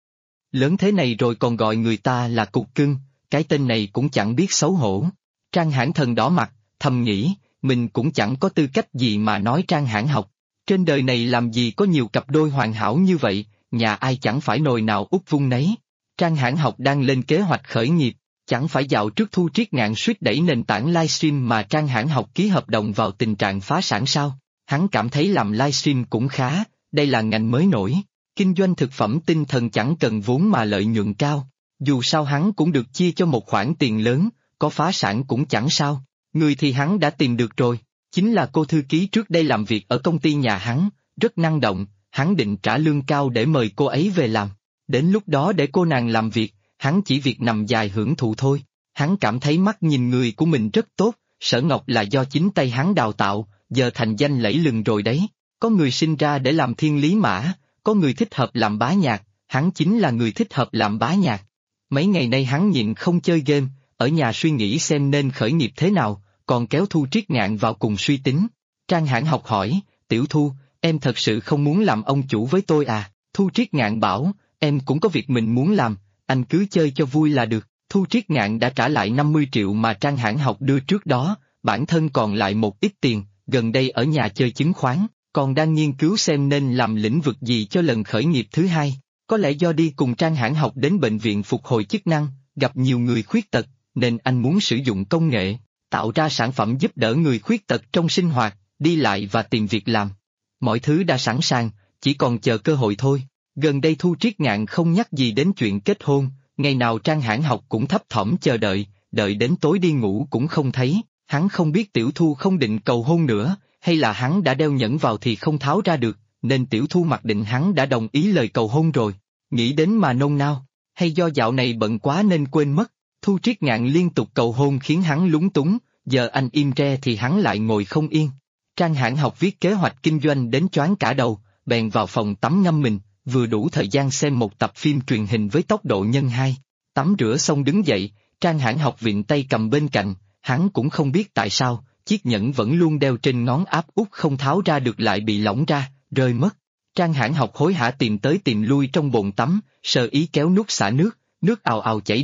Lớn thế này rồi còn gọi người ta là cục cưng, cái tên này cũng chẳng biết xấu hổ. Trang Hãn Thần đỏ mặt, thầm nghĩ, mình cũng chẳng có tư cách gì mà nói Trang Hãn Học. Trên đời này làm gì có nhiều cặp đôi hoàn hảo như vậy, nhà ai chẳng phải nồi nào úp vung nấy. Trang Hãn Học đang lên kế hoạch khởi nghiệp, chẳng phải dạo trước Thu Triết Ngạn suýt đẩy nền tảng livestream mà Trang Hãn Học ký hợp đồng vào tình trạng phá sản sao? Hắn cảm thấy làm livestream cũng khá, đây là ngành mới nổi. Kinh doanh thực phẩm tinh thần chẳng cần vốn mà lợi nhuận cao. Dù sao hắn cũng được chia cho một khoản tiền lớn, có phá sản cũng chẳng sao. Người thì hắn đã tìm được rồi, chính là cô thư ký trước đây làm việc ở công ty nhà hắn, rất năng động, hắn định trả lương cao để mời cô ấy về làm. Đến lúc đó để cô nàng làm việc, hắn chỉ việc nằm dài hưởng thụ thôi. Hắn cảm thấy mắt nhìn người của mình rất tốt, Sở Ngọc là do chính tay hắn đào tạo, giờ thành danh lẫy lừng rồi đấy. Có người sinh ra để làm thiên lý mã, có người thích hợp làm bá nhạc, hắn chính là người thích hợp làm bá nhạc. Mấy ngày nay hắn nhịn không chơi game, ở nhà suy nghĩ xem nên khởi nghiệp thế nào, còn kéo Thu Triết Ngạn vào cùng suy tính. Trang Hãn Học hỏi, Tiểu Thu, em thật sự không muốn làm ông chủ với tôi à? Thu Triết Ngạn bảo, em cũng có việc mình muốn làm, anh cứ chơi cho vui là được. Thu Triết Ngạn đã trả lại 50 triệu mà Trang Hãn Học đưa trước đó, bản thân còn lại một ít tiền, gần đây ở nhà chơi chứng khoán, còn đang nghiên cứu xem nên làm lĩnh vực gì cho lần khởi nghiệp thứ hai. Có lẽ do đi cùng Trang Hãn Học đến bệnh viện phục hồi chức năng, gặp nhiều người khuyết tật, nên anh muốn sử dụng công nghệ, tạo ra sản phẩm giúp đỡ người khuyết tật trong sinh hoạt, đi lại và tìm việc làm. Mọi thứ đã sẵn sàng, chỉ còn chờ cơ hội thôi. Gần đây Thu Triết Ngạn không nhắc gì đến chuyện kết hôn, ngày nào Trang Hãn Học cũng thấp thỏm chờ đợi, đợi đến tối đi ngủ cũng không thấy. Hắn không biết Tiểu Thu không định cầu hôn nữa, hay là hắn đã đeo nhẫn vào thì không tháo ra được, nên Tiểu Thu mặc định hắn đã đồng ý lời cầu hôn rồi. Nghĩ đến mà nôn nao, hay do dạo này bận quá nên quên mất. Thu Triết Ngạn liên tục cầu hôn khiến hắn lúng túng, giờ anh im re thì hắn lại ngồi không yên. Trang Hãn Học viết kế hoạch kinh doanh đến choáng cả đầu, bèn vào phòng tắm ngâm mình, vừa đủ thời gian xem một tập phim truyền hình với tốc độ nhân 2. Tắm rửa xong đứng dậy, Trang Hãn Học vịn tay cầm bên cạnh, hắn cũng không biết tại sao, chiếc nhẫn vẫn luôn đeo trên ngón áp út không tháo ra được lại bị lỏng ra, rơi mất. Trang Hãn Học hối hả tìm tới tìm lui trong bồn tắm, sơ ý kéo nút xả nước, nước ào ào chảy đi.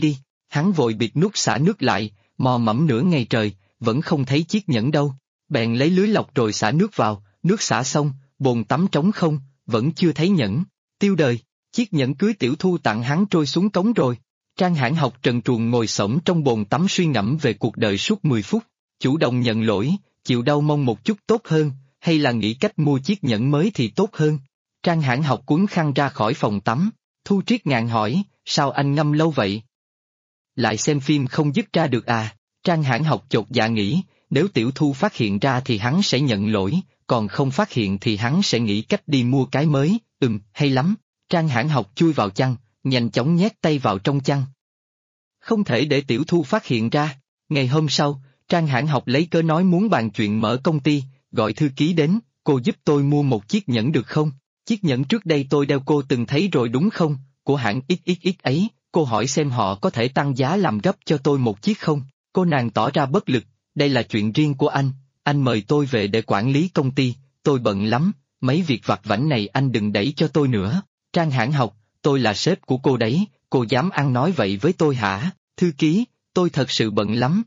Hắn vội bịt nút xả nước lại, mò mẫm nửa ngày trời, vẫn không thấy chiếc nhẫn đâu. Bèn lấy lưới lọc rồi xả nước vào, nước xả xong, bồn tắm trống không, vẫn chưa thấy nhẫn. Tiêu đời, chiếc nhẫn cưới Tiểu Thu tặng hắn trôi xuống cống rồi. Trang Hãn Học trần truồng ngồi xổm trong bồn tắm suy ngẫm về cuộc đời suốt 10 phút, chủ động nhận lỗi, chịu đau mong một chút tốt hơn, hay là nghĩ cách mua chiếc nhẫn mới thì tốt hơn. Trang Hãn Học cuốn khăn ra khỏi phòng tắm, Thu Triết Ngạn hỏi, sao anh ngâm lâu vậy? Lại xem phim không dứt ra được à? Trang Hãn Học chột dạ nghĩ, nếu Tiểu Thu phát hiện ra thì hắn sẽ nhận lỗi, còn không phát hiện thì hắn sẽ nghĩ cách đi mua cái mới, hay lắm. Trang Hãn Học chui vào chăn, nhanh chóng nhét tay vào trong chăn. Không thể để Tiểu Thu phát hiện ra. Ngày hôm sau, Trang Hãn Học lấy cớ nói muốn bàn chuyện mở công ty, gọi thư ký đến, cô giúp tôi mua một chiếc nhẫn được không? Chiếc nhẫn trước đây tôi đeo cô từng thấy rồi đúng không? Của hãng XXX ấy, cô hỏi xem họ có thể tăng giá làm gấp cho tôi một chiếc không? Cô nàng tỏ ra bất lực, đây là chuyện riêng của anh mời tôi về để quản lý công ty, tôi bận lắm, mấy việc vặt vãnh này anh đừng đẩy cho tôi nữa. Trang Hãn Học, tôi là sếp của cô đấy, cô dám ăn nói vậy với tôi hả? Thư ký, tôi thật sự bận lắm.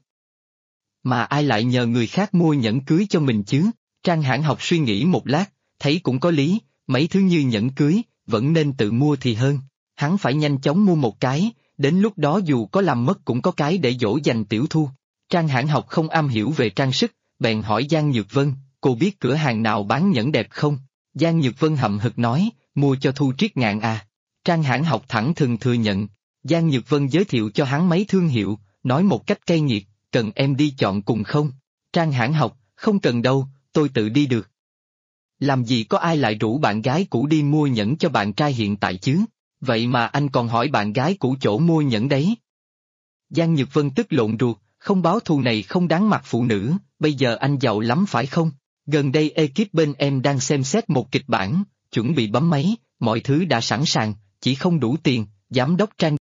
Mà ai lại nhờ người khác mua nhẫn cưới cho mình chứ? Trang Hãn Học suy nghĩ một lát, thấy cũng có lý, mấy thứ như nhẫn cưới, vẫn nên tự mua thì hơn. Hắn phải nhanh chóng mua một cái, đến lúc đó dù có làm mất cũng có cái để dỗ dành Tiểu Thu. Trang Hãn Học không am hiểu về trang sức, bèn hỏi Giang Nhược Vân, cô biết cửa hàng nào bán nhẫn đẹp không? Giang Nhược Vân hậm hực nói, mua cho Thu Triết Ngạn à? Trang Hãn Học thẳng thừng thừa nhận. Giang Nhược Vân giới thiệu cho hắn mấy thương hiệu, nói một cách cay nghiệt, cần em đi chọn cùng không? Trang Hãn Học, không cần đâu, tôi tự đi được. Làm gì có ai lại rủ bạn gái cũ đi mua nhẫn cho bạn trai hiện tại chứ? Vậy mà anh còn hỏi bạn gái cũ chỗ mua nhẫn đấy. Giang Nhược Vân tức lộn ruột, không báo thù này không đáng mặt phụ nữ, bây giờ anh giàu lắm phải không? Gần đây ekip bên em đang xem xét một kịch bản, chuẩn bị bấm máy, mọi thứ đã sẵn sàng, chỉ không đủ tiền, giám đốc Trang.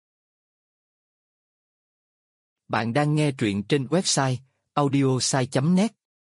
Bạn đang nghe truyện trên website audiosai.net.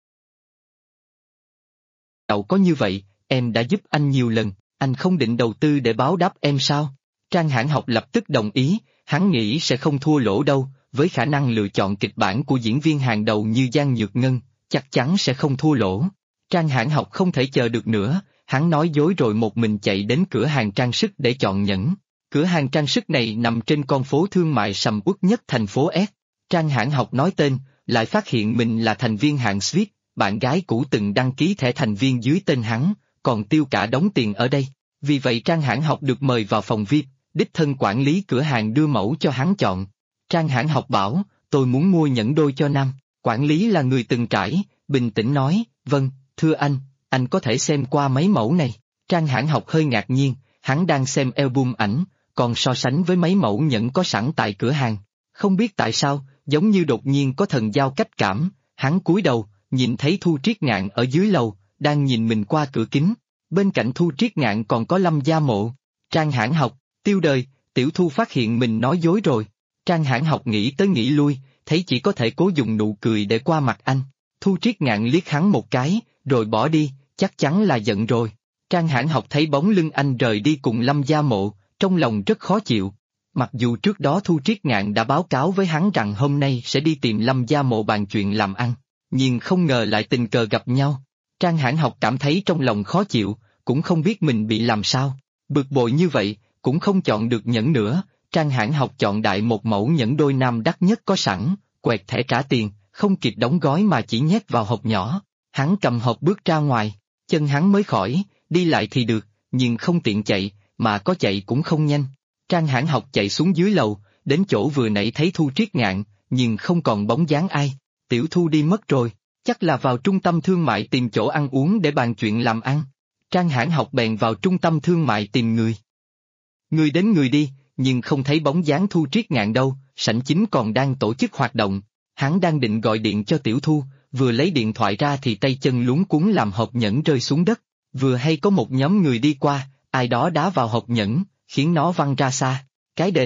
Cậu có như vậy, em đã giúp anh nhiều lần, anh không định đầu tư để báo đáp em sao? Trang Hãn Học lập tức đồng ý, hắn nghĩ sẽ không thua lỗ đâu, với khả năng lựa chọn kịch bản của diễn viên hàng đầu như Giang Nhược Ngân, chắc chắn sẽ không thua lỗ. Trang Hãn Học không thể chờ được nữa, hắn nói dối rồi một mình chạy đến cửa hàng trang sức để chọn nhẫn. Cửa hàng trang sức này nằm trên con phố thương mại sầm uất nhất thành phố S. Trang Hãn Học nói tên, lại phát hiện mình là thành viên hạng Swiss, bạn gái cũ từng đăng ký thẻ thành viên dưới tên hắn, còn tiêu cả đống tiền ở đây. Vì vậy Trang Hãn Học được mời vào phòng VIP, đích thân quản lý cửa hàng đưa mẫu cho hắn chọn. Trang Hãn Học bảo, tôi muốn mua nhẫn đôi cho nam. Quản lý là người từng trải, bình tĩnh nói, vâng, thưa anh có thể xem qua mấy mẫu này. Trang Hãn Học hơi ngạc nhiên, hắn đang xem album ảnh, còn so sánh với mấy mẫu nhẫn có sẵn tại cửa hàng. Không biết tại sao, giống như đột nhiên có thần giao cách cảm, hắn cúi đầu, nhìn thấy Thu Triết Ngạn ở dưới lầu, đang nhìn mình qua cửa kính. Bên cạnh Thu Triết Ngạn còn có Lâm Gia Mộ. Trang Hãn Học, tiêu đời, Tiểu Thu phát hiện mình nói dối rồi. Trang Hãn Học nghĩ tới nghĩ lui, thấy chỉ có thể cố dùng nụ cười để qua mặt anh. Thu Triết Ngạn liếc hắn một cái, rồi bỏ đi, chắc chắn là giận rồi. Trang Hãn Học thấy bóng lưng anh rời đi cùng Lâm Gia Mộ, trong lòng rất khó chịu. Mặc dù trước đó Thu Triết Ngạn đã báo cáo với hắn rằng hôm nay sẽ đi tìm Lâm Gia Mộ bàn chuyện làm ăn, nhưng không ngờ lại tình cờ gặp nhau. Trang Hãn Học cảm thấy trong lòng khó chịu, cũng không biết mình bị làm sao. Bực bội như vậy, cũng không chọn được nhẫn nữa. Trang Hãn Học chọn đại một mẫu nhẫn đôi nam đắt nhất có sẵn, quẹt thẻ trả tiền, không kịp đóng gói mà chỉ nhét vào hộp nhỏ. Hắn cầm hộp bước ra ngoài, chân hắn mới khỏi, đi lại thì được, nhưng không tiện chạy, mà có chạy cũng không nhanh. Trang Hãn Học chạy xuống dưới lầu, đến chỗ vừa nãy thấy Thu Triết Ngạn, nhưng không còn bóng dáng ai. Tiểu Thu đi mất rồi, chắc là vào trung tâm thương mại tìm chỗ ăn uống để bàn chuyện làm ăn. Trang Hãn Học bèn vào trung tâm thương mại tìm người. Người đến người đi, nhưng không thấy bóng dáng Thu Triết Ngạn đâu, sảnh chính còn đang tổ chức hoạt động. Hắn đang định gọi điện cho Tiểu Thu, vừa lấy điện thoại ra thì tay chân luống cuống làm hộp nhẫn rơi xuống đất. Vừa hay có một nhóm người đi qua, ai đó đá vào hộp nhẫn, khiến nó văng ra xa. Cái đệt!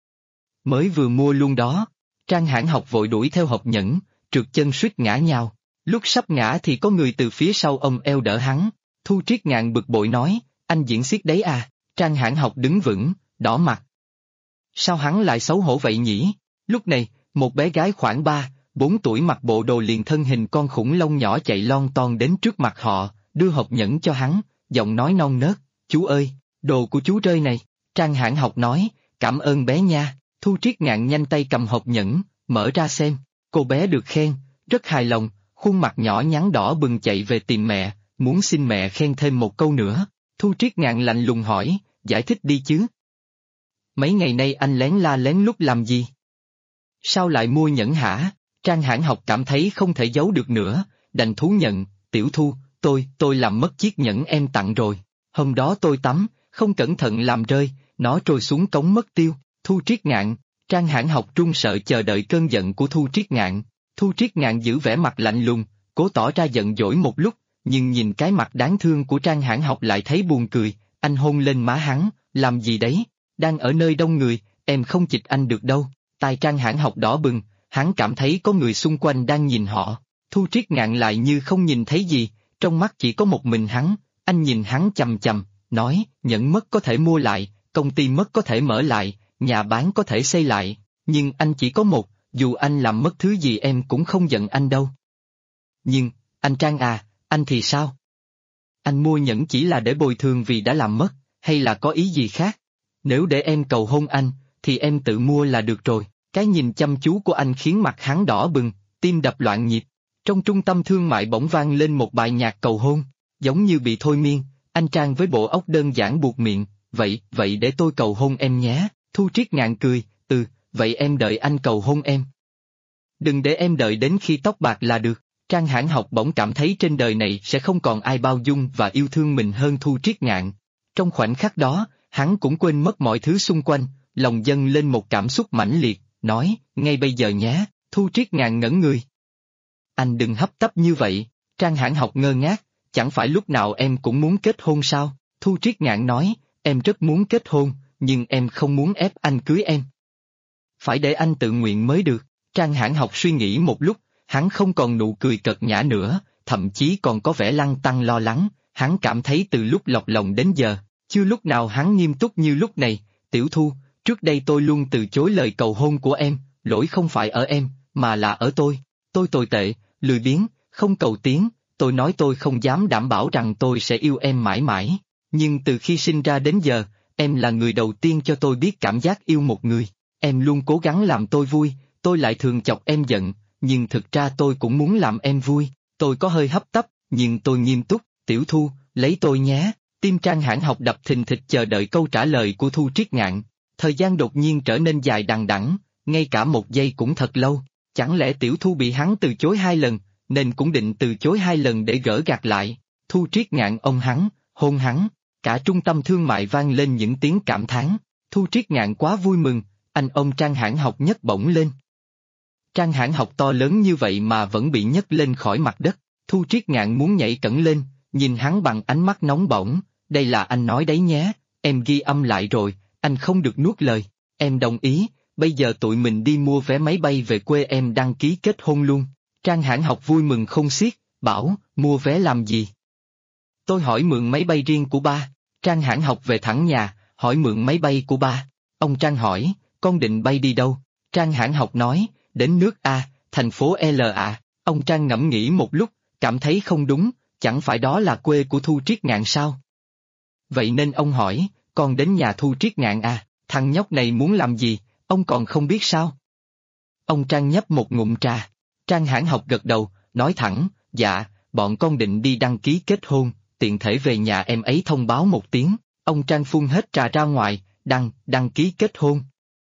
Mới vừa mua luôn đó. Trang Hãn Học vội đuổi theo hộp nhẫn, trượt chân suýt ngã nhào. Lúc sắp ngã thì có người từ phía sau ôm eo đỡ hắn. Thu Triết Ngạn bực bội nói, anh diễn xiếc đấy à? Trang Hãn Học đứng vững, đỏ mặt. Sao hắn lại xấu hổ vậy nhỉ? Lúc này, một bé gái khoảng 4 tuổi mặc bộ đồ liền thân hình con khủng long nhỏ chạy lon ton đến trước mặt họ, đưa hộp nhẫn cho hắn, giọng nói non nớt, chú ơi, đồ của chú rơi này. Trang Hãn Học nói, cảm ơn bé nha. Thu Triết Ngạn nhanh tay cầm hộp nhẫn, mở ra xem. Cô bé được khen, rất hài lòng, khuôn mặt nhỏ nhắn đỏ bừng chạy về tìm mẹ, muốn xin mẹ khen thêm một câu nữa. Thu Triết Ngạn lạnh lùng hỏi, giải thích đi chứ. Mấy ngày nay anh lén la lén lút làm gì? Sao lại mua nhẫn hả? Trang Hãn Học cảm thấy không thể giấu được nữa, đành thú nhận, tiểu Thu, tôi làm mất chiếc nhẫn em tặng rồi. Hôm đó tôi tắm, không cẩn thận làm rơi, nó trôi xuống cống mất tiêu. Thu Triết Ngạn. Trang Hãn Học run sợ chờ đợi cơn giận của Thu Triết Ngạn. Thu Triết Ngạn giữ vẻ mặt lạnh lùng, cố tỏ ra giận dỗi một lúc, nhưng nhìn cái mặt đáng thương của Trang Hãn Học lại thấy buồn cười. Anh hôn lên má hắn, làm gì đấy? Đang ở nơi đông người, em không chịch anh được đâu. Tai Trang Hãn Học đỏ bừng, hắn cảm thấy có người xung quanh đang nhìn họ. Thu Triết Ngạn lại như không nhìn thấy gì, trong mắt chỉ có một mình hắn. Anh nhìn hắn chằm chằm, nói, nhẫn mất có thể mua lại, công ty mất có thể mở lại, nhà bán có thể xây lại, nhưng anh chỉ có một, dù anh làm mất thứ gì em cũng không giận anh đâu. Nhưng, anh Trang à, anh thì sao? Anh mua nhẫn chỉ là để bồi thường vì đã làm mất, hay là có ý gì khác? Nếu để em cầu hôn anh, thì em tự mua là được rồi. Cái nhìn chăm chú của anh khiến mặt hắn đỏ bừng, tim đập loạn nhịp. Trong trung tâm thương mại bỗng vang lên một bài nhạc cầu hôn, giống như bị thôi miên. Anh Trang với bộ óc đơn giản buột miệng, vậy để tôi cầu hôn em nhé. Thu Triết Ngạn cười, vậy em đợi anh cầu hôn em. Đừng để em đợi đến khi tóc bạc là được. Trang Hãn Học bỗng cảm thấy trên đời này sẽ không còn ai bao dung và yêu thương mình hơn Thu Triết Ngạn. Trong khoảnh khắc đó, hắn cũng quên mất mọi thứ xung quanh, lòng dâng lên một cảm xúc mãnh liệt, nói, ngay bây giờ nhé. Thu Triết Ngạn ngẩn người. Anh đừng hấp tấp như vậy. Trang Hãn Học ngơ ngác, chẳng phải lúc nào em cũng muốn kết hôn sao? Thu Triết Ngạn nói, em rất muốn kết hôn, nhưng em không muốn ép anh cưới em. Phải để anh tự nguyện mới được. Trang Hãn Học suy nghĩ một lúc, hắn không còn nụ cười cợt nhã nữa, thậm chí còn có vẻ lăn tăn lo lắng. Hắn cảm thấy từ lúc lọt lòng đến giờ, chưa lúc nào hắn nghiêm túc như lúc này. Tiểu Thu, trước đây tôi luôn từ chối lời cầu hôn của em, lỗi không phải ở em, mà là ở tôi. Tôi tồi tệ, lười biếng, không cầu tiến. Tôi nói tôi không dám đảm bảo rằng tôi sẽ yêu em mãi mãi. Nhưng từ khi sinh ra đến giờ, em là người đầu tiên cho tôi biết cảm giác yêu một người. Em luôn cố gắng làm tôi vui, tôi lại thường chọc em giận, nhưng thực ra tôi cũng muốn làm em vui. Tôi có hơi hấp tấp, nhưng tôi nghiêm túc. Tiểu Thu, lấy tôi nhé. Tim Trang Hãn Học đập thình thịch chờ đợi câu trả lời của Thu Triết Ngạn. Thời gian đột nhiên trở nên dài đằng đẵng, ngay cả một giây cũng thật lâu. Chẳng lẽ Tiểu Thu bị hắn từ chối 2 lần, nên cũng định từ chối 2 lần để gỡ gạc lại. Thu Triết Ngạn ôm hắn, hôn hắn, cả trung tâm thương mại vang lên những tiếng cảm thán. Thu Triết Ngạn quá vui mừng, anh ôm Trang Hãn Học nhấc bổng lên. Trang Hãn Học to lớn như vậy mà vẫn bị nhấc lên khỏi mặt đất. Thu Triết Ngạn muốn nhảy cẫng lên, nhìn hắn bằng ánh mắt nóng bỏng. Đây là anh nói đấy nhé, em ghi âm lại rồi, anh không được nuốt lời. Em đồng ý, bây giờ tụi mình đi mua vé máy bay về quê em đăng ký kết hôn luôn. Trang Hãn Học vui mừng không xiết, bảo, mua vé làm gì? Tôi hỏi mượn máy bay riêng của ba. Trang Hãn Học về thẳng nhà, hỏi mượn máy bay của ba. Ông Trang hỏi, con định bay đi đâu? Trang Hãn Học nói, đến nước A, thành phố L ạ. Ông Trang ngẫm nghĩ một lúc, cảm thấy không đúng, chẳng phải đó là quê của Thu Triết Ngạn sao? Vậy nên ông hỏi, con đến nhà Thu Triết Ngạn à, thằng nhóc này muốn làm gì, ông còn không biết sao? Ông Trang nhấp một ngụm trà. Trang Hãn Học gật đầu, nói thẳng, dạ, bọn con định đi đăng ký kết hôn, tiện thể về nhà em ấy thông báo một tiếng. Ông Trang phun hết trà ra ngoài, đăng ký kết hôn.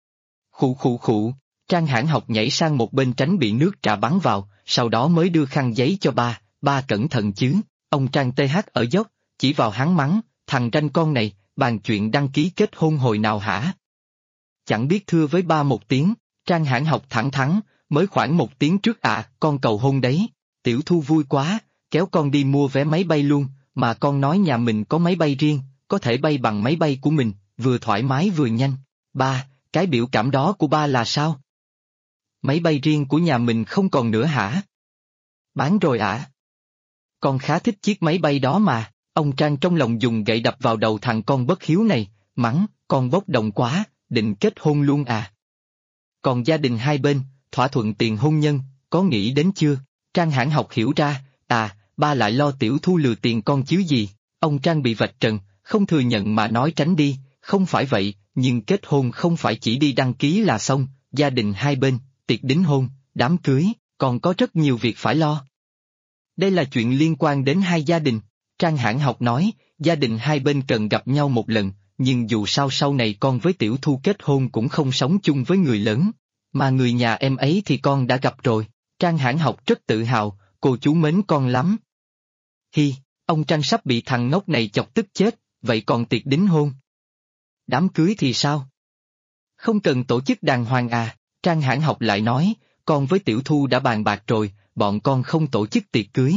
Khụ. Trang Hãn Học nhảy sang một bên tránh bị nước trà bắn vào, sau đó mới đưa khăn giấy cho ba cẩn thận chứ. Ông Trang TH ở dốc, chỉ vào hắn mắng, thằng ranh con này, bàn chuyện đăng ký kết hôn hồi nào hả? Chẳng biết thưa với ba một tiếng. Trang Hãn Học thẳng thắn, mới khoảng 1 tiếng trước con cầu hôn đấy. Tiểu Thu vui quá, kéo con đi mua vé máy bay luôn, mà con nói nhà mình có máy bay riêng, có thể bay bằng máy bay của mình, vừa thoải mái vừa nhanh. Ba, cái biểu cảm đó của ba là sao? Máy bay riêng của nhà mình không còn nữa hả? Bán rồi ạ. Con khá thích chiếc máy bay đó mà. Ông Trang trong lòng dùng gậy đập vào đầu thằng con bất hiếu này, mắng, con bốc đồng quá, định kết hôn luôn à? Còn gia đình hai bên, thỏa thuận tiền hôn nhân, có nghĩ đến chưa? Trang Hãn Học hiểu ra, ba lại lo Tiểu Thu lừa tiền con chứ gì, ông Trang bị vạch trần, không thừa nhận mà nói tránh đi, không phải vậy, nhưng kết hôn không phải chỉ đi đăng ký là xong, gia đình hai bên, tiệc đính hôn, đám cưới, còn có rất nhiều việc phải lo. Đây là chuyện liên quan đến hai gia đình, Trang Hãn Học nói, gia đình hai bên cần gặp nhau một lần, nhưng dù sao sau này con với Tiểu Thu kết hôn cũng không sống chung với người lớn, mà người nhà em ấy thì con đã gặp rồi, Trang Hãn Học rất tự hào, cô chú mến con lắm. Hi, ông Trang sắp bị thằng ngốc này chọc tức chết, vậy còn tiệc đính hôn? Đám cưới thì sao? Không cần tổ chức đàng hoàng à, Trang Hãn Học lại nói, con với Tiểu Thu đã bàn bạc rồi, bọn con không tổ chức tiệc cưới.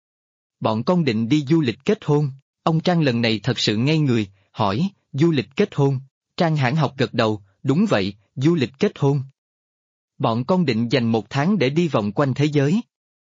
Bọn con định đi du lịch kết hôn, ông Trang lần này thật sự ngây người, hỏi, du lịch kết hôn, Trang Hãn Học gật đầu, đúng vậy, du lịch kết hôn. Bọn con định dành 1 tháng để đi vòng quanh thế giới.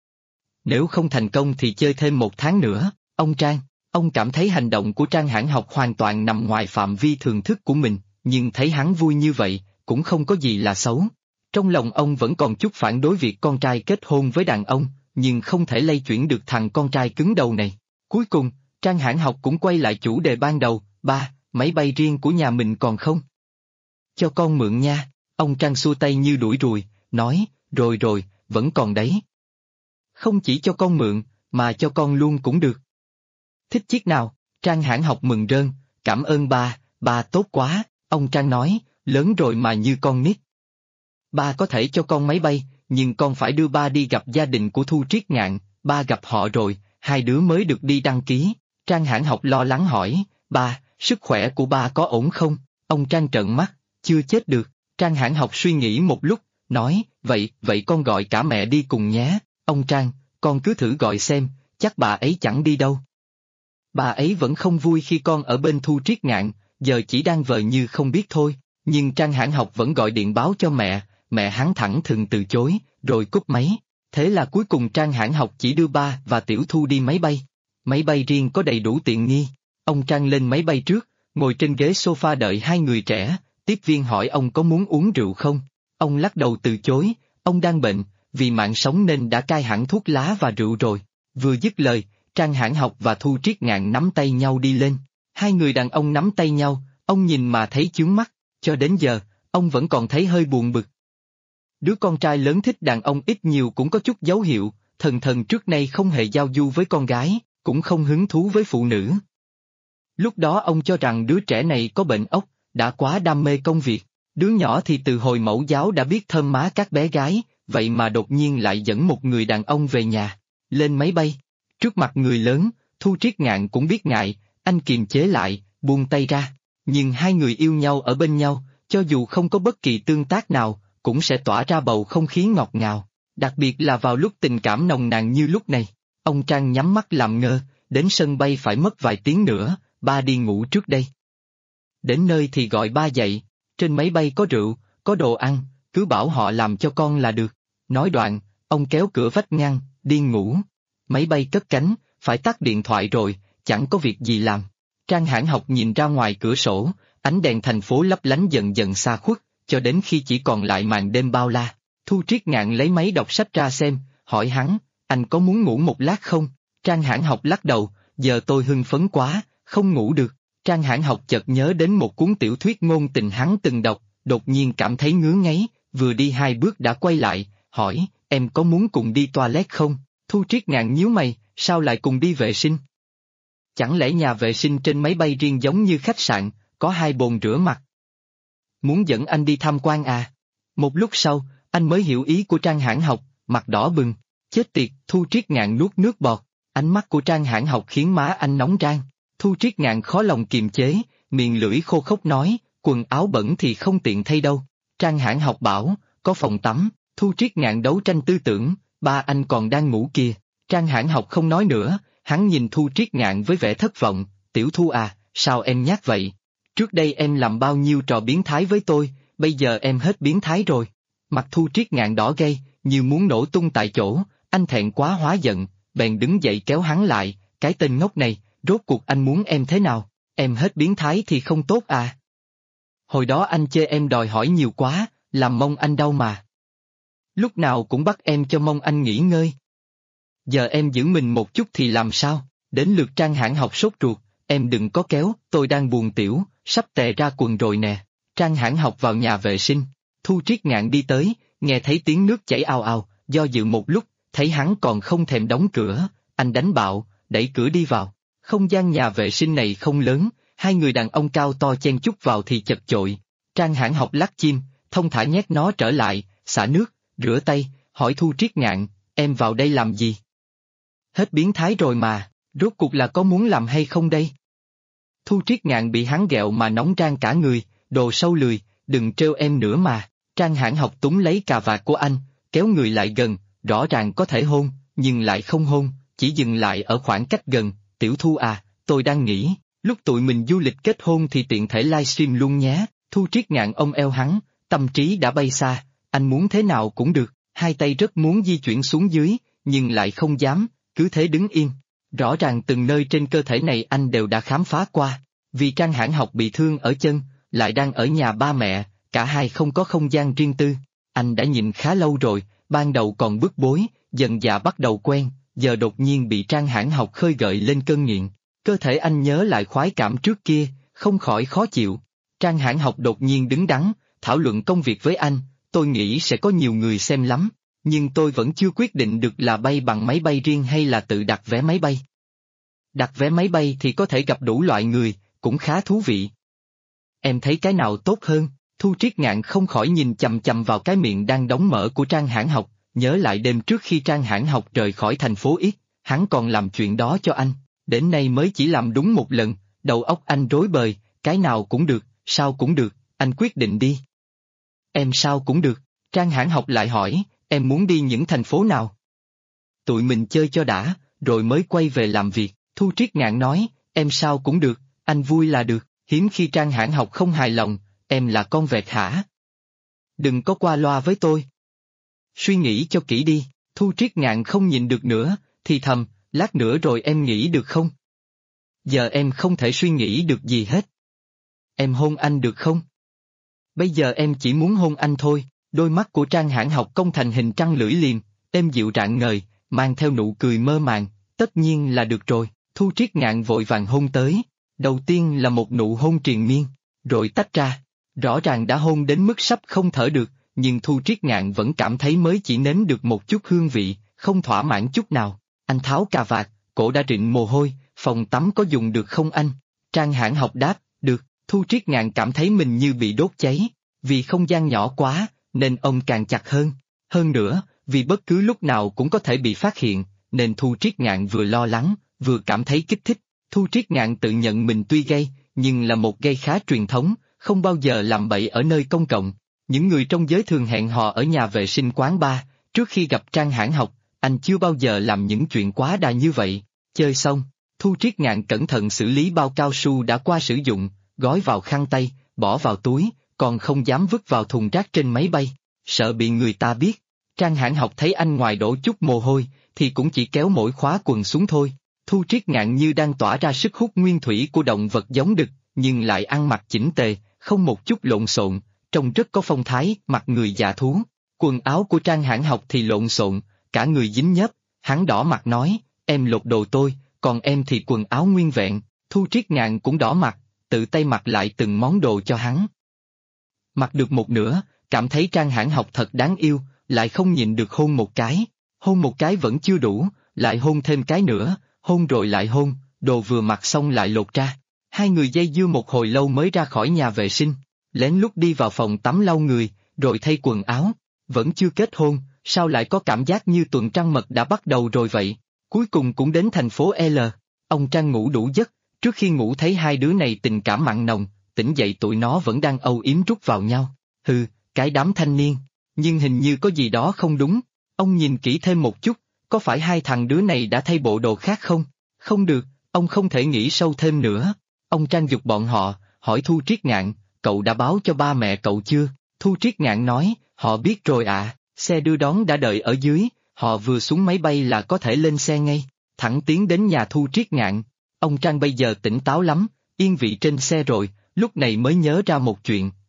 Nếu không thành công thì chơi thêm 1 tháng nữa, ông Trang, ông cảm thấy hành động của Trang Hãn Học hoàn toàn nằm ngoài phạm vi thường thức của mình, nhưng thấy hắn vui như vậy, cũng không có gì là xấu. Trong lòng ông vẫn còn chút phản đối việc con trai kết hôn với đàn ông, nhưng không thể lay chuyển được thằng con trai cứng đầu này. Cuối cùng, Trang Hãn Học cũng quay lại chủ đề ban đầu, ba, máy bay riêng của nhà mình còn không? Cho con mượn nha, ông Trang xua tay như đuổi ruồi, nói, rồi, vẫn còn đấy. Không chỉ cho con mượn, mà cho con luôn cũng được. Thích chiếc nào? Trang Hãn Học mừng rơn, cảm ơn ba tốt quá, ông Trang nói, lớn rồi mà như con nít. Ba có thể cho con máy bay, nhưng con phải đưa ba đi gặp gia đình của Thu Triết Ngạn, ba gặp họ rồi, hai đứa mới được đi đăng ký. Trang Hãn Học lo lắng hỏi, ba, sức khỏe của ba có ổn không? Ông Trang trợn mắt, chưa chết được. Trang Hãn Học suy nghĩ một lúc, nói, vậy con gọi cả mẹ đi cùng nhé. Ông Trang, con cứ thử gọi xem, chắc bà ấy chẳng đi đâu. Bà ấy vẫn không vui khi con ở bên Thu Triết Ngạn, giờ chỉ đang vờ như không biết thôi. Nhưng Trang Hãn Học vẫn gọi điện báo cho mẹ hắn thẳng thừng từ chối, rồi cúp máy. Thế là cuối cùng Trang Hãn Học chỉ đưa ba và Tiểu Thu đi máy bay. Máy bay riêng có đầy đủ tiện nghi. Ông Trang lên máy bay trước, ngồi trên ghế sofa đợi hai người trẻ, tiếp viên hỏi ông có muốn uống rượu không? Ông lắc đầu từ chối, ông đang bệnh, vì mạng sống nên đã cai hẳn thuốc lá và rượu rồi. Vừa dứt lời, Trang Hãn Học và Thu Triết Ngạn nắm tay nhau đi lên. Hai người đàn ông nắm tay nhau, ông nhìn mà thấy chướng mắt, cho đến giờ, ông vẫn còn thấy hơi buồn bực. Đứa con trai lớn thích đàn ông ít nhiều cũng có chút dấu hiệu, thần trước nay không hề giao du với con gái, cũng không hứng thú với phụ nữ. Lúc đó ông cho rằng đứa trẻ này có bệnh óc, đã quá đam mê công việc, đứa nhỏ thì từ hồi mẫu giáo đã biết thơm má các bé gái, vậy mà đột nhiên lại dẫn một người đàn ông về nhà, lên máy bay. Trước mặt người lớn, Thu Triết Ngạn cũng biết ngại, anh kiềm chế lại, buông tay ra, nhưng hai người yêu nhau ở bên nhau, cho dù không có bất kỳ tương tác nào, cũng sẽ tỏa ra bầu không khí ngọt ngào, đặc biệt là vào lúc tình cảm nồng nàn như lúc này. Ông Trang nhắm mắt làm ngơ, đến sân bay phải mất vài tiếng nữa, ba đi ngủ trước đây. Đến nơi thì gọi ba dậy, trên máy bay có rượu, có đồ ăn, cứ bảo họ làm cho con là được. Nói đoạn, ông kéo cửa vách ngăn, đi ngủ. Máy bay cất cánh, phải tắt điện thoại rồi, chẳng có việc gì làm. Trang Hãn Học nhìn ra ngoài cửa sổ, ánh đèn thành phố lấp lánh dần dần xa khuất, cho đến khi chỉ còn lại màn đêm bao la. Thu Triết Ngạn lấy máy đọc sách ra xem, hỏi hắn, anh có muốn ngủ một lát không? Trang Hãn Học lắc đầu, giờ tôi hưng phấn quá, không ngủ được. Trang Hãn Học chợt nhớ đến một cuốn tiểu thuyết ngôn tình hắn từng đọc, đột nhiên cảm thấy ngứa ngáy, vừa đi 2 bước đã quay lại, hỏi, em có muốn cùng đi toilet không? Thu Triết Ngạn nhíu mày, sao lại cùng đi vệ sinh? Chẳng lẽ nhà vệ sinh trên máy bay riêng giống như khách sạn, có 2 bồn rửa mặt? Muốn dẫn anh đi tham quan à? Một lúc sau, anh mới hiểu ý của Trang Hãn Học, mặt đỏ bừng. Chết tiệt, Thu Triết Ngạn nuốt nước bọt, ánh mắt của Trang Hãn Học khiến má anh nóng rang. Thu Triết Ngạn khó lòng kiềm chế, miệng lưỡi khô khốc nói, quần áo bẩn thì không tiện thay đâu. Trang Hãn Học bảo, có phòng tắm. Thu Triết Ngạn đấu tranh tư tưởng, ba anh còn đang ngủ kìa. Trang Hãn Học không nói nữa, hắn nhìn Thu Triết Ngạn với vẻ thất vọng, Tiểu Thu à, sao em nhát vậy? Trước đây em làm bao nhiêu trò biến thái với tôi, bây giờ em hết biến thái rồi. Mặt Thu Triết Ngạn đỏ gay, như muốn nổ tung tại chỗ, anh thẹn quá hóa giận, bèn đứng dậy kéo hắn lại, cái tên ngốc này, rốt cuộc anh muốn em thế nào, em hết biến thái thì không tốt à? Hồi đó anh chê em đòi hỏi nhiều quá, làm mông anh đau mà. Lúc nào cũng bắt em cho mông anh nghỉ ngơi. Giờ em giữ mình một chút thì làm sao, đến lượt Trang Hãn Học sốt ruột, em đừng có kéo, tôi đang buồn tiểu, sắp tè ra quần rồi nè. Trang Hãn Học vào nhà vệ sinh, Thu Triết Ngạn đi tới, nghe thấy tiếng nước chảy ào ào, do dự một lúc, thấy hắn còn không thèm đóng cửa, anh đánh bạo, đẩy cửa đi vào. Không gian nhà vệ sinh này không lớn, hai người đàn ông cao to chen chúc vào thì chật chội. Trang Hãn Học lắc chim, thông thả nhét nó trở lại, xả nước, rửa tay, hỏi Thu Triết Ngạn, em vào đây làm gì? Hết biến thái rồi mà, rốt cuộc là có muốn làm hay không đây? Thu Triết Ngạn bị hắn ghẹo mà nóng rang cả người, đồ sâu lười, đừng trêu em nữa mà. Trang Hãn Học túm lấy cà vạt của anh, kéo người lại gần, rõ ràng có thể hôn, nhưng lại không hôn, chỉ dừng lại ở khoảng cách gần. Tiểu Thu à, tôi đang nghĩ, lúc tụi mình du lịch kết hôn thì tiện thể livestream luôn nhé. Thu Triết Ngạn ôm eo hắn, tâm trí đã bay xa, anh muốn thế nào cũng được, hai tay rất muốn di chuyển xuống dưới, nhưng lại không dám, cứ thế đứng yên. Rõ ràng từng nơi trên cơ thể này anh đều đã khám phá qua, vì Trang Hãn Học bị thương ở chân, lại đang ở nhà ba mẹ, cả hai không có không gian riêng tư. Anh đã nhịn khá lâu rồi, ban đầu còn bức bối, dần dà bắt đầu quen, giờ đột nhiên bị Trang Hãn Học khơi gợi lên cơn nghiện. Cơ thể anh nhớ lại khoái cảm trước kia, không khỏi khó chịu. Trang Hãn Học đột nhiên đứng đắn, thảo luận công việc với anh, tôi nghĩ sẽ có nhiều người xem lắm, nhưng tôi vẫn chưa quyết định được là bay bằng máy bay riêng hay là tự đặt vé máy bay. Đặt vé máy bay thì có thể gặp đủ loại người, cũng khá thú vị. Em thấy cái nào tốt hơn? Thu Triết Ngạn không khỏi nhìn chằm chằm vào cái miệng đang đóng mở của Trang Hãn Học, nhớ lại đêm trước khi Trang Hãn Học rời khỏi thành phố X, hắn còn làm chuyện đó cho anh, đến nay mới chỉ làm đúng một lần, đầu óc anh rối bời, cái nào cũng được, sao cũng được, anh quyết định đi. Em sao cũng được, Trang Hãn Học lại hỏi, em muốn đi những thành phố nào? Tụi mình chơi cho đã, rồi mới quay về làm việc. Thu Triết Ngạn nói, em sao cũng được, anh vui là được, hiếm khi Trang Hãn Học không hài lòng, em là con vẹt hả? Đừng có qua loa với tôi. Suy nghĩ cho kỹ đi, Thu Triết Ngạn không nhìn được nữa, thì thầm, lát nữa rồi em nghĩ được không? Giờ em không thể suy nghĩ được gì hết. Em hôn anh được không? Bây giờ em chỉ muốn hôn anh thôi. Đôi mắt của Trang Hãn Học cong thành hình trăng lưỡi liềm, êm dịu rạng ngời, mang theo nụ cười mơ màng, tất nhiên là được rồi. Thu Triết Ngạn vội vàng hôn tới, đầu tiên là một nụ hôn triền miên, rồi tách ra, rõ ràng đã hôn đến mức sắp không thở được, nhưng Thu Triết Ngạn vẫn cảm thấy mới chỉ nếm được một chút hương vị, không thỏa mãn chút nào. Anh tháo cà vạt, cổ đã rịn mồ hôi, phòng tắm có dùng được không anh? Trang Hãn Học đáp, được. Thu Triết Ngạn cảm thấy mình như bị đốt cháy, vì không gian nhỏ quá, nên ông càng chặt hơn. Hơn nữa, vì bất cứ lúc nào cũng có thể bị phát hiện, nên Thu Triết Ngạn vừa lo lắng, vừa cảm thấy kích thích. Thu Triết Ngạn tự nhận mình tuy gay, nhưng là một gay khá truyền thống, không bao giờ làm bậy ở nơi công cộng. Những người trong giới thường hẹn hò ở nhà vệ sinh quán bar, trước khi gặp Trang Hãn Học, anh chưa bao giờ làm những chuyện quá đà như vậy. Chơi xong, Thu Triết Ngạn cẩn thận xử lý bao cao su đã qua sử dụng, gói vào khăn tay, bỏ vào túi, còn không dám vứt vào thùng rác trên máy bay, sợ bị người ta biết. Trang Hãn Học thấy anh ngoài đổ chút mồ hôi, thì cũng chỉ kéo mỗi khóa quần xuống thôi. Thu Triết Ngạn như đang tỏa ra sức hút nguyên thủy của động vật giống đực, nhưng lại ăn mặc chỉnh tề, không một chút lộn xộn, trông rất có phong thái, mặt người dạ thú. Quần áo của Trang Hãn Học thì lộn xộn, cả người dính nhớp, hắn đỏ mặt nói, em lột đồ tôi, còn em thì quần áo nguyên vẹn. Thu Triết Ngạn cũng đỏ mặt, tự tay mặc lại từng món đồ cho hắn. Mặc được một nửa, cảm thấy Trang Hãn Học thật đáng yêu, lại không nhịn được hôn một cái vẫn chưa đủ, lại hôn thêm cái nữa, hôn rồi lại hôn, đồ vừa mặc xong lại lột ra. Hai người dây dưa một hồi lâu mới ra khỏi nhà vệ sinh, lén lút đi vào phòng tắm lau người, rồi thay quần áo. Vẫn chưa kết hôn, sao lại có cảm giác như tuần trăng mật đã bắt đầu rồi vậy? Cuối cùng cũng đến thành phố L. Ông Trang ngủ đủ giấc, trước khi ngủ thấy hai đứa này tình cảm mặn nồng, tỉnh dậy tụi nó vẫn đang âu yếm rút vào nhau. Hừ, cái đám thanh niên. Nhưng hình như có gì đó không đúng. Ông nhìn kỹ thêm một chút, có phải hai thằng đứa này đã thay bộ đồ khác không? Không được, ông không thể nghĩ sâu thêm nữa. Ông Trang giục bọn họ, hỏi Thu Triết Ngạn, cậu đã báo cho ba mẹ cậu chưa? Thu Triết Ngạn nói, họ biết rồi ạ, xe đưa đón đã đợi ở dưới, họ vừa xuống máy bay là có thể lên xe ngay, thẳng tiến đến nhà Thu Triết Ngạn. Ông Trang bây giờ tỉnh táo lắm, yên vị trên xe rồi, lúc này mới nhớ ra một chuyện,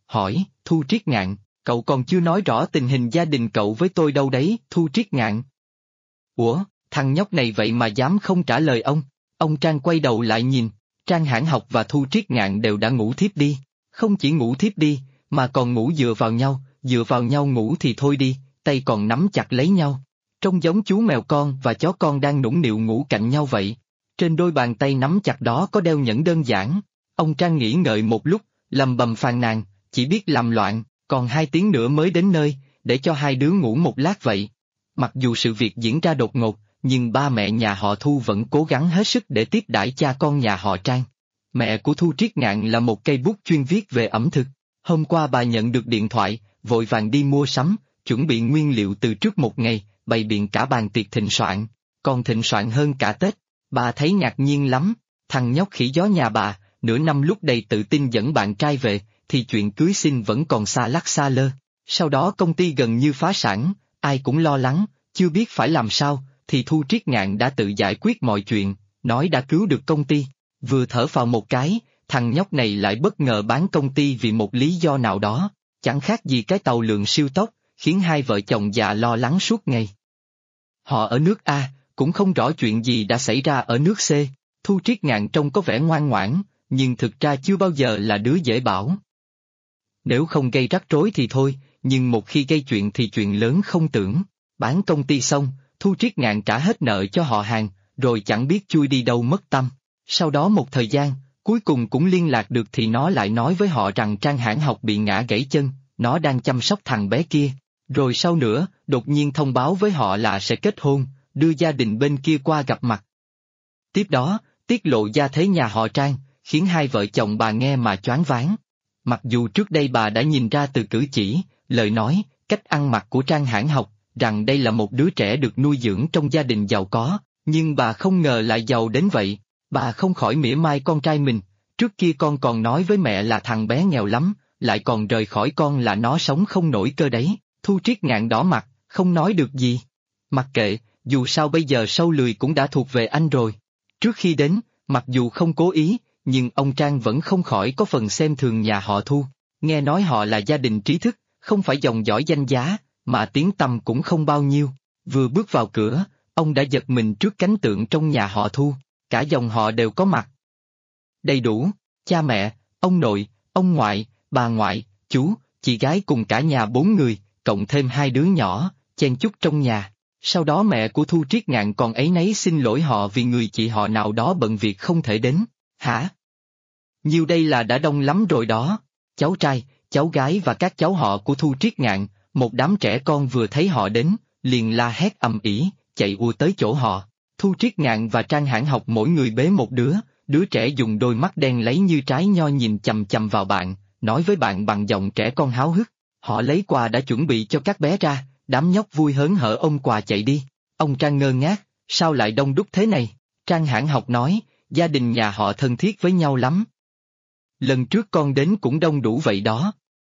hỏi, Thu Triết Ngạn, cậu còn chưa nói rõ tình hình gia đình cậu với tôi đâu đấy, Thu Triết Ngạn. Ủa, thằng nhóc này vậy mà dám không trả lời ông Trang quay đầu lại nhìn, Trang Hãn Học và Thu Triết Ngạn đều đã ngủ thiếp đi, không chỉ ngủ thiếp đi, mà còn ngủ dựa vào nhau ngủ thì thôi đi, tay còn nắm chặt lấy nhau. Trông giống chú mèo con và chó con đang nũng nịu ngủ cạnh nhau vậy. Trên đôi bàn tay nắm chặt đó có đeo nhẫn đơn giản. Ông Trang nghĩ ngợi một lúc, lầm bầm phàn nàn, chỉ biết làm loạn, còn 2 tiếng nữa mới đến nơi, để cho hai đứa ngủ một lát vậy. Mặc dù sự việc diễn ra đột ngột, nhưng ba mẹ nhà họ Thu vẫn cố gắng hết sức để tiếp đãi cha con nhà họ Trang. Mẹ của Thu Triết Ngạn là một cây bút chuyên viết về ẩm thực. Hôm qua bà nhận được điện thoại, vội vàng đi mua sắm, chuẩn bị nguyên liệu từ trước một ngày, bày biện cả bàn tiệc thịnh soạn, còn thịnh soạn hơn cả Tết. Bà thấy ngạc nhiên lắm, thằng nhóc khỉ gió nhà bà, nửa năm lúc đầy tự tin dẫn bạn trai về, thì chuyện cưới xin vẫn còn xa lắc xa lơ. Sau đó công ty gần như phá sản, ai cũng lo lắng, chưa biết phải làm sao, thì Thu Triết Ngạn đã tự giải quyết mọi chuyện, nói đã cứu được công ty. Vừa thở phào một cái, thằng nhóc này lại bất ngờ bán công ty vì một lý do nào đó, chẳng khác gì cái tàu lượn siêu tốc, khiến hai vợ chồng già lo lắng suốt ngày. Họ ở nước A, cũng không rõ chuyện gì đã xảy ra ở nước C. Thu Triết Ngạn trông có vẻ ngoan ngoãn, nhưng thực ra chưa bao giờ là đứa dễ bảo. Nếu không gây rắc rối thì thôi, nhưng một khi gây chuyện thì chuyện lớn không tưởng. Bán công ty xong, Thu Triết Ngạn trả hết nợ cho họ hàng, rồi chẳng biết chui đi đâu mất tâm. Sau đó một thời gian, cuối cùng cũng liên lạc được thì nó lại nói với họ rằng Trang Hãn Học bị ngã gãy chân, nó đang chăm sóc thằng bé kia. Rồi sau nữa, đột nhiên thông báo với họ là sẽ kết hôn, đưa gia đình bên kia qua gặp mặt. Tiếp đó, tiết lộ gia thế nhà họ Trang, khiến hai vợ chồng bà nghe mà choáng váng. Mặc dù trước đây bà đã nhìn ra từ cử chỉ, lời nói, cách ăn mặc của Trang Hãn Học, rằng đây là một đứa trẻ được nuôi dưỡng trong gia đình giàu có, nhưng bà không ngờ lại giàu đến vậy. Bà không khỏi mỉa mai con trai mình, trước kia con còn nói với mẹ là thằng bé nghèo lắm, lại còn rời khỏi con là nó sống không nổi cơ đấy. Thu Triết Ngạn đỏ mặt, không nói được gì. Mặc kệ, dù sao bây giờ sâu lười cũng đã thuộc về anh rồi. Trước khi đến, mặc dù không cố ý, nhưng ông Trang vẫn không khỏi có phần xem thường nhà họ Thu. Nghe nói họ là gia đình trí thức, không phải dòng dõi danh giá, mà tiếng tăm cũng không bao nhiêu. Vừa bước vào cửa, ông đã giật mình trước cảnh tượng trong nhà họ Thu. Cả dòng họ đều có mặt. Đầy đủ, cha mẹ, ông nội, ông ngoại, bà ngoại, chú, chị gái cùng cả nhà 4 người, cộng thêm 2 đứa nhỏ, chen chúc trong nhà. Sau đó mẹ của Thu Triết Ngạn còn áy náy xin lỗi họ vì người chị họ nào đó bận việc không thể đến. Hả? Nhiêu đây là đã đông lắm rồi đó. Cháu trai, cháu gái và các cháu họ của Thu Triết Ngạn, một đám trẻ con vừa thấy họ đến, liền la hét ầm ĩ, chạy ùa tới chỗ họ. Thu Triết Ngạn và Trang Hãn Học mỗi người bế một đứa trẻ dùng đôi mắt đen lấy như trái nho nhìn chằm chằm vào bạn, nói với bạn bằng giọng trẻ con háo hức. Họ lấy quà đã chuẩn bị cho các bé ra, đám nhóc vui hớn hở ôm quà chạy đi. Ông Trang ngơ ngác, sao lại đông đúc thế này? Trang Hãn Học nói, gia đình nhà họ thân thiết với nhau lắm. Lần trước con đến cũng đông đủ vậy đó.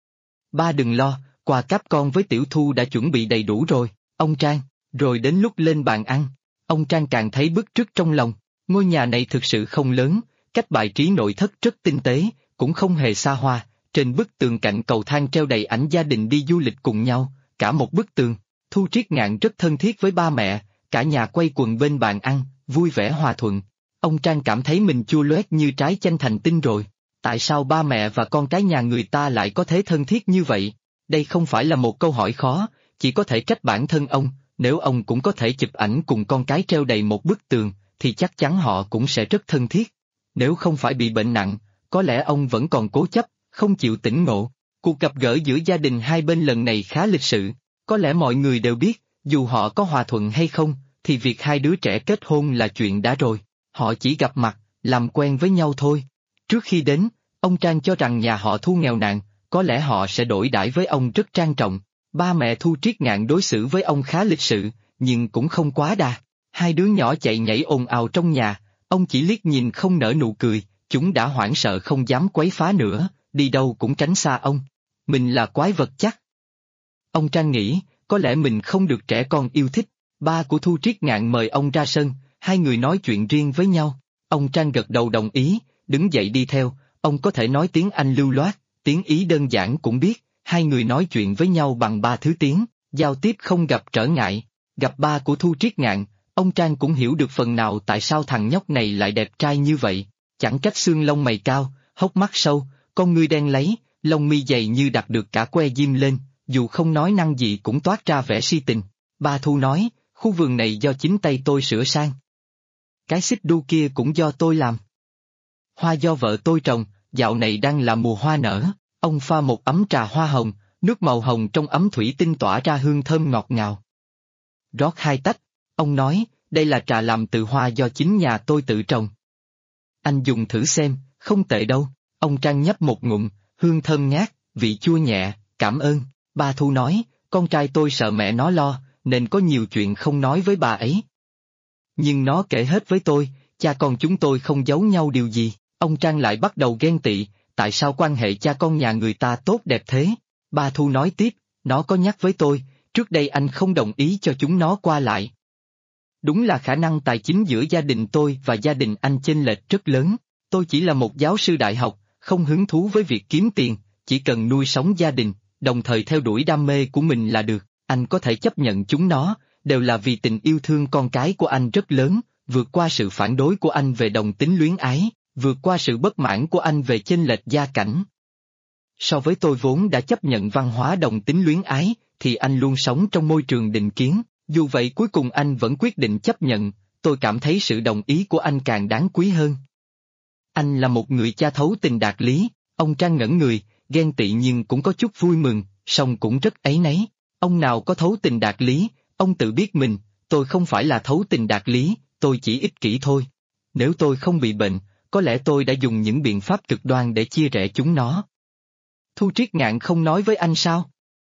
Ba đừng lo, quà cáp con với Tiểu Thu đã chuẩn bị đầy đủ rồi, ông Trang. Rồi đến lúc lên bàn ăn, ông Trang càng thấy bức rứt trong lòng. Ngôi nhà này thực sự không lớn, cách bài trí nội thất rất tinh tế, cũng không hề xa hoa. Trên bức tường cạnh cầu thang treo đầy ảnh gia đình đi du lịch cùng nhau, cả một bức tường. Thu Triết Ngạn rất thân thiết với ba mẹ, cả nhà quay quần bên bàn ăn, vui vẻ hòa thuận. Ông Trang cảm thấy mình chua loét như trái chanh thành tinh rồi. Tại sao ba mẹ và con cái nhà người ta lại có thế thân thiết như vậy? Đây không phải là một câu hỏi khó, chỉ có thể trách bản thân ông. Nếu ông cũng có thể chụp ảnh cùng con cái treo đầy một bức tường, thì chắc chắn họ cũng sẽ rất thân thiết. Nếu không phải bị bệnh nặng, có lẽ ông vẫn còn cố chấp, không chịu tỉnh ngộ. Cuộc gặp gỡ giữa gia đình hai bên lần này khá lịch sự. Có lẽ mọi người đều biết, dù họ có hòa thuận hay không, thì việc hai đứa trẻ kết hôn là chuyện đã rồi. Họ chỉ gặp mặt, làm quen với nhau thôi. Trước khi đến, ông Trang cho rằng nhà họ Thu nghèo nàn, có lẽ họ sẽ đối đãi với ông rất trang trọng. Ba mẹ Thu Triết Ngạn đối xử với ông khá lịch sự, nhưng cũng không quá đà. Hai đứa nhỏ chạy nhảy ồn ào trong nhà, ông chỉ liếc nhìn không nở nụ cười, chúng đã hoảng sợ không dám quấy phá nữa, đi đâu cũng tránh xa ông. Mình là quái vật chắc. Ông Trang nghĩ, có lẽ mình không được trẻ con yêu thích. Ba của Thu Triết Ngạn mời ông ra sân, hai người nói chuyện riêng với nhau. Ông Trang gật đầu đồng ý, đứng dậy đi theo, ông có thể nói tiếng Anh lưu loát, tiếng ý đơn giản cũng biết, hai người nói chuyện với nhau bằng 3 thứ tiếng, giao tiếp không gặp trở ngại. Gặp ba của Thu Triết Ngạn, ông Trang cũng hiểu được phần nào tại sao thằng nhóc này lại đẹp trai như vậy, chẳng trách xương lông mày cao, hốc mắt sâu, con ngươi đen láy, lông mi dày như đặt được cả que diêm lên, dù không nói năng gì cũng toát ra vẻ si tình. Ba Thu nói, khu vườn này do chính tay tôi sửa sang. Cái xích đu kia cũng do tôi làm. Hoa do vợ tôi trồng, dạo này đang là mùa hoa nở. Ông pha một ấm trà hoa hồng, nước màu hồng trong ấm thủy tinh tỏa ra hương thơm ngọt ngào. Rót 2 tách, ông nói, đây là trà làm từ hoa do chính nhà tôi tự trồng. Anh dùng thử xem, không tệ đâu. Ông Trang nhấp một ngụm, hương thơm ngát, vị chua nhẹ, cảm ơn. Ba Thu nói, con trai tôi sợ mẹ nó lo, nên có nhiều chuyện không nói với bà ấy. Nhưng nó kể hết với tôi, cha con chúng tôi không giấu nhau điều gì. Ông Trang lại bắt đầu ghen tị, tại sao quan hệ cha con nhà người ta tốt đẹp thế? Ba Thu nói tiếp, nó có nhắc với tôi, trước đây anh không đồng ý cho chúng nó qua lại. Đúng là khả năng tài chính giữa gia đình tôi và gia đình anh chênh lệch rất lớn. Tôi chỉ là một giáo sư đại học, không hứng thú với việc kiếm tiền, chỉ cần nuôi sống gia đình, đồng thời theo đuổi đam mê của mình là được. Anh có thể chấp nhận chúng nó, đều là vì tình yêu thương con cái của anh rất lớn, vượt qua sự phản đối của anh về đồng tính luyến ái, vượt qua sự bất mãn của anh về chênh lệch gia cảnh. So với tôi vốn đã chấp nhận văn hóa đồng tính luyến ái, thì anh luôn sống trong môi trường định kiến, dù vậy cuối cùng anh vẫn quyết định chấp nhận, tôi cảm thấy sự đồng ý của anh càng đáng quý hơn. Anh là một người cha thấu tình đạt lý. Ông Trang ngẩn người, ghen tị nhưng cũng có chút vui mừng, song cũng rất áy náy. Ông nào có thấu tình đạt lý, ông tự biết mình, tôi không phải là thấu tình đạt lý, tôi chỉ ích kỷ thôi. Nếu tôi không bị bệnh, có lẽ tôi đã dùng những biện pháp cực đoan để chia rẽ chúng nó. Thu Triết Ngạn không nói với anh sao?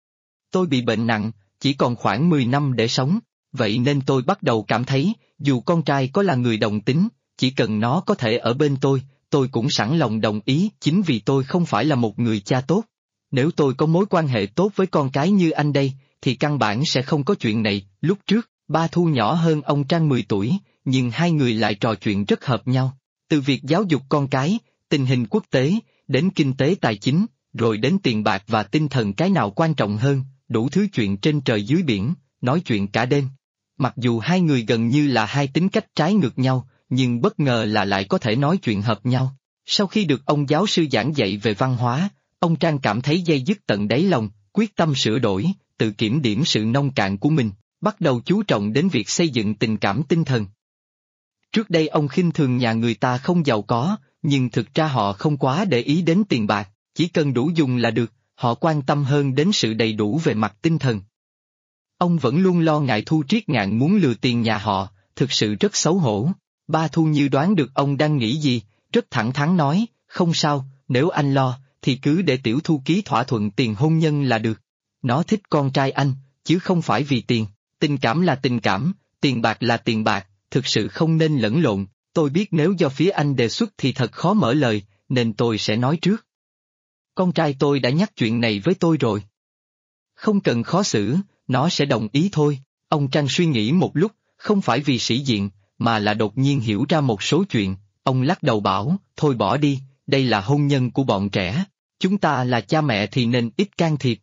Tôi bị bệnh nặng, chỉ còn khoảng 10 năm để sống, vậy nên tôi bắt đầu cảm thấy, dù con trai có là người đồng tính, chỉ cần nó có thể ở bên tôi cũng sẵn lòng đồng ý chính vì tôi không phải là một người cha tốt. Nếu tôi có mối quan hệ tốt với con cái như anh đây, thì căn bản sẽ không có chuyện này. Lúc trước, ba Thu nhỏ hơn ông Trang 10 tuổi, nhưng hai người lại trò chuyện rất hợp nhau. Từ việc giáo dục con cái, tình hình quốc tế, đến kinh tế tài chính, rồi đến tiền bạc và tinh thần cái nào quan trọng hơn, đủ thứ chuyện trên trời dưới biển, nói chuyện cả đêm. Mặc dù hai người gần như là hai tính cách trái ngược nhau, nhưng bất ngờ là lại có thể nói chuyện hợp nhau. Sau khi được ông giáo sư giảng dạy về văn hóa, ông Trang cảm thấy day dứt tận đáy lòng, quyết tâm sửa đổi, tự kiểm điểm sự nông cạn của mình, bắt đầu chú trọng đến việc xây dựng tình cảm tinh thần. Trước đây ông khinh thường nhà người ta không giàu có, nhưng thực ra họ không quá để ý đến tiền bạc, chỉ cần đủ dùng là được, họ quan tâm hơn đến sự đầy đủ về mặt tinh thần. Ông vẫn luôn lo ngại Thu Triết Ngạn muốn lừa tiền nhà họ, thực sự rất xấu hổ. Ba Thu như đoán được ông đang nghĩ gì, rất thẳng thắn nói, không sao, nếu anh lo, thì cứ để Tiểu Thu ký thỏa thuận tiền hôn nhân là được. Nó thích con trai anh, chứ không phải vì tiền, tình cảm là tình cảm, tiền bạc là tiền bạc, thực sự không nên lẫn lộn. Tôi biết nếu do phía anh đề xuất thì thật khó mở lời, nên tôi sẽ nói trước. Con trai tôi đã nhắc chuyện này với tôi rồi. Không cần khó xử, nó sẽ đồng ý thôi. Ông Trang suy nghĩ một lúc, không phải vì sĩ diện, mà là đột nhiên hiểu ra một số chuyện. Ông lắc đầu bảo, thôi bỏ đi, đây là hôn nhân của bọn trẻ. Chúng ta là cha mẹ thì nên ít can thiệp.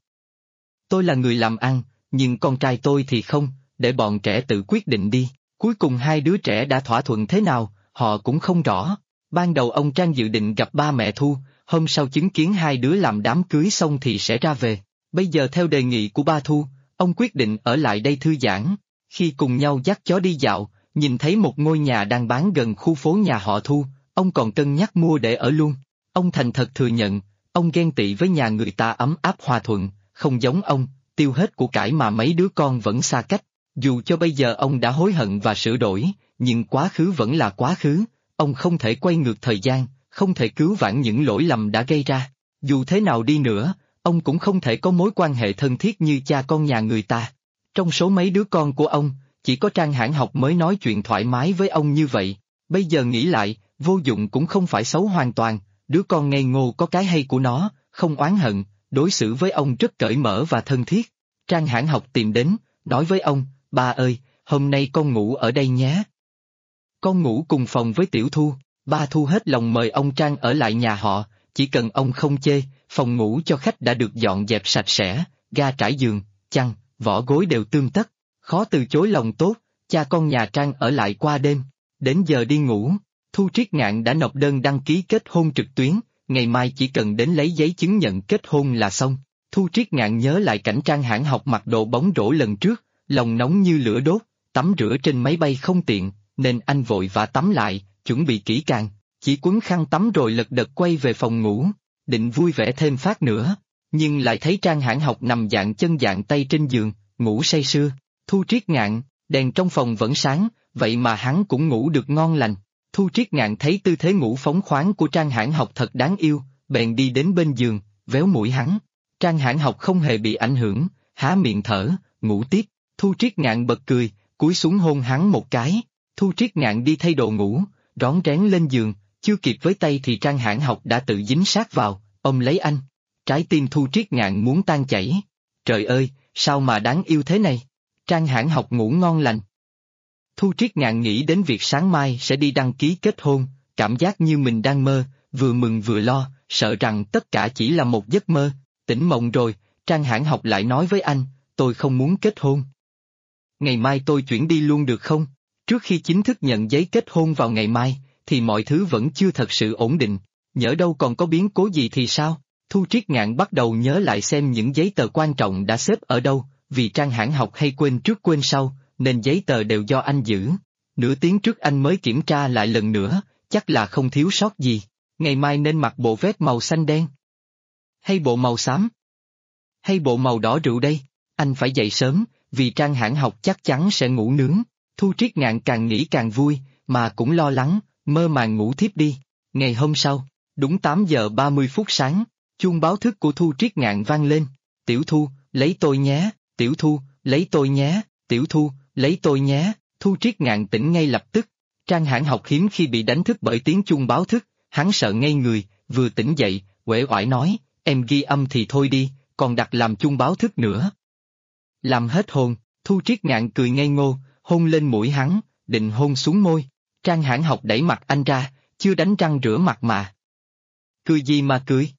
Tôi là người làm ăn, nhưng con trai tôi thì không, để bọn trẻ tự quyết định đi. Cuối cùng hai đứa trẻ đã thỏa thuận thế nào, họ cũng không rõ. Ban đầu ông Trang dự định gặp ba mẹ Thu, hôm sau chứng kiến hai đứa làm đám cưới xong thì sẽ ra về. Bây giờ theo đề nghị của ba Thu, ông quyết định ở lại đây thư giãn. Khi cùng nhau dắt chó đi dạo, nhìn thấy một ngôi nhà đang bán gần khu phố nhà họ Thu, ông còn cân nhắc mua để ở luôn. Ông thành thật thừa nhận, ông ghen tị với nhà người ta ấm áp hòa thuận, không giống ông, tiêu hết của cải mà mấy đứa con vẫn xa cách. Dù cho bây giờ ông đã hối hận và sửa đổi, nhưng quá khứ vẫn là quá khứ, ông không thể quay ngược thời gian, không thể cứu vãn những lỗi lầm đã gây ra. Dù thế nào đi nữa, ông cũng không thể có mối quan hệ thân thiết như cha con nhà người ta. Trong số mấy đứa con của ông, chỉ có Trang Hãn Học mới nói chuyện thoải mái với ông như vậy. Bây giờ nghĩ lại, Vô Dụng cũng không phải xấu hoàn toàn, đứa con ngây ngô có cái hay của nó, không oán hận, đối xử với ông rất cởi mở và thân thiết. Trang Hãn Học tìm đến, nói với ông, ba ơi, hôm nay con ngủ ở đây nhé. Con ngủ cùng phòng với Tiểu Thu. Ba Thu hết lòng mời ông Trang ở lại nhà họ, chỉ cần ông không chê, phòng ngủ cho khách đã được dọn dẹp sạch sẽ, ga trải giường, chăn, vỏ gối đều tươm tất. Khó từ chối lòng tốt, cha con nhà Trang ở lại qua đêm. Đến giờ đi ngủ, Thu Triết Ngạn đã nộp đơn đăng ký kết hôn trực tuyến, ngày mai chỉ cần đến lấy giấy chứng nhận kết hôn là xong. Thu Triết Ngạn nhớ lại cảnh Trang Hãn Học mặc đồ bóng rổ lần trước, lòng nóng như lửa đốt, tắm rửa trên máy bay không tiện, nên anh vội vã tắm lại, chuẩn bị kỹ càng, chỉ quấn khăn tắm rồi lật đật quay về phòng ngủ, định vui vẻ thêm phát nữa, nhưng lại thấy Trang Hãn Học nằm dạng chân dạng tay trên giường, ngủ say sưa. Thu Triết Ngạn, đèn trong phòng vẫn sáng, vậy mà hắn cũng ngủ được ngon lành. Thu Triết Ngạn thấy tư thế ngủ phóng khoáng của Trang Hãn Học thật đáng yêu, bèn đi đến bên giường, véo mũi hắn. Trang Hãn Học không hề bị ảnh hưởng, há miệng thở, ngủ tiếp. Thu Triết Ngạn bật cười, cúi xuống hôn hắn một cái. Thu Triết Ngạn đi thay đồ ngủ, rón rén lên giường, chưa kịp với tay thì Trang Hãn Học đã tự dính sát vào, ôm lấy anh. Trái tim Thu Triết Ngạn muốn tan chảy. Trời ơi, sao mà đáng yêu thế này? Trang Hãn Học ngủ ngon lành. Thu Triết Ngạn nghĩ đến việc sáng mai sẽ đi đăng ký kết hôn, cảm giác như mình đang mơ, vừa mừng vừa lo, sợ rằng tất cả chỉ là một giấc mơ. Tỉnh mộng rồi, Trang Hãn Học lại nói với anh, tôi không muốn kết hôn. Ngày mai tôi chuyển đi luôn được không? Trước khi chính thức nhận giấy kết hôn vào ngày mai, thì mọi thứ vẫn chưa thật sự ổn định, nhỡ đâu còn có biến cố gì thì sao? Thu Triết Ngạn bắt đầu nhớ lại xem những giấy tờ quan trọng đã xếp ở đâu, vì Trang Hãn Học hay quên trước quên sau, nên giấy tờ đều do anh giữ. Nửa tiếng trước anh mới kiểm tra lại lần nữa, chắc là không thiếu sót gì. Ngày mai nên mặc bộ vest màu xanh đen, hay bộ màu xám, hay bộ màu đỏ rượu đây? Anh phải dậy sớm, vì Trang Hãn Học chắc chắn sẽ ngủ nướng. Thu Triết Ngạn càng nghĩ càng vui, mà cũng lo lắng, mơ màng ngủ thiếp đi. Ngày hôm sau, đúng 8 giờ 30 phút sáng, chuông báo thức của Thu Triết Ngạn vang lên. Tiểu Thu, lấy tôi nhé, Tiểu Thu, lấy tôi nhé, Tiểu Thu, lấy tôi nhé. Thu Triết Ngạn tỉnh ngay lập tức. Trang Hãn Học hiếm khi bị đánh thức bởi tiếng chuông báo thức, hắn sợ ngây người, vừa tỉnh dậy, uể oải nói, em ghi âm thì thôi đi, còn đặt làm chuông báo thức nữa. Làm hết hồn, Thu Triết Ngạn cười ngây ngô, hôn lên mũi hắn, định hôn xuống môi. Trang Hãn Học đẩy mặt anh ra, chưa đánh răng rửa mặt mà. Cười gì mà cười?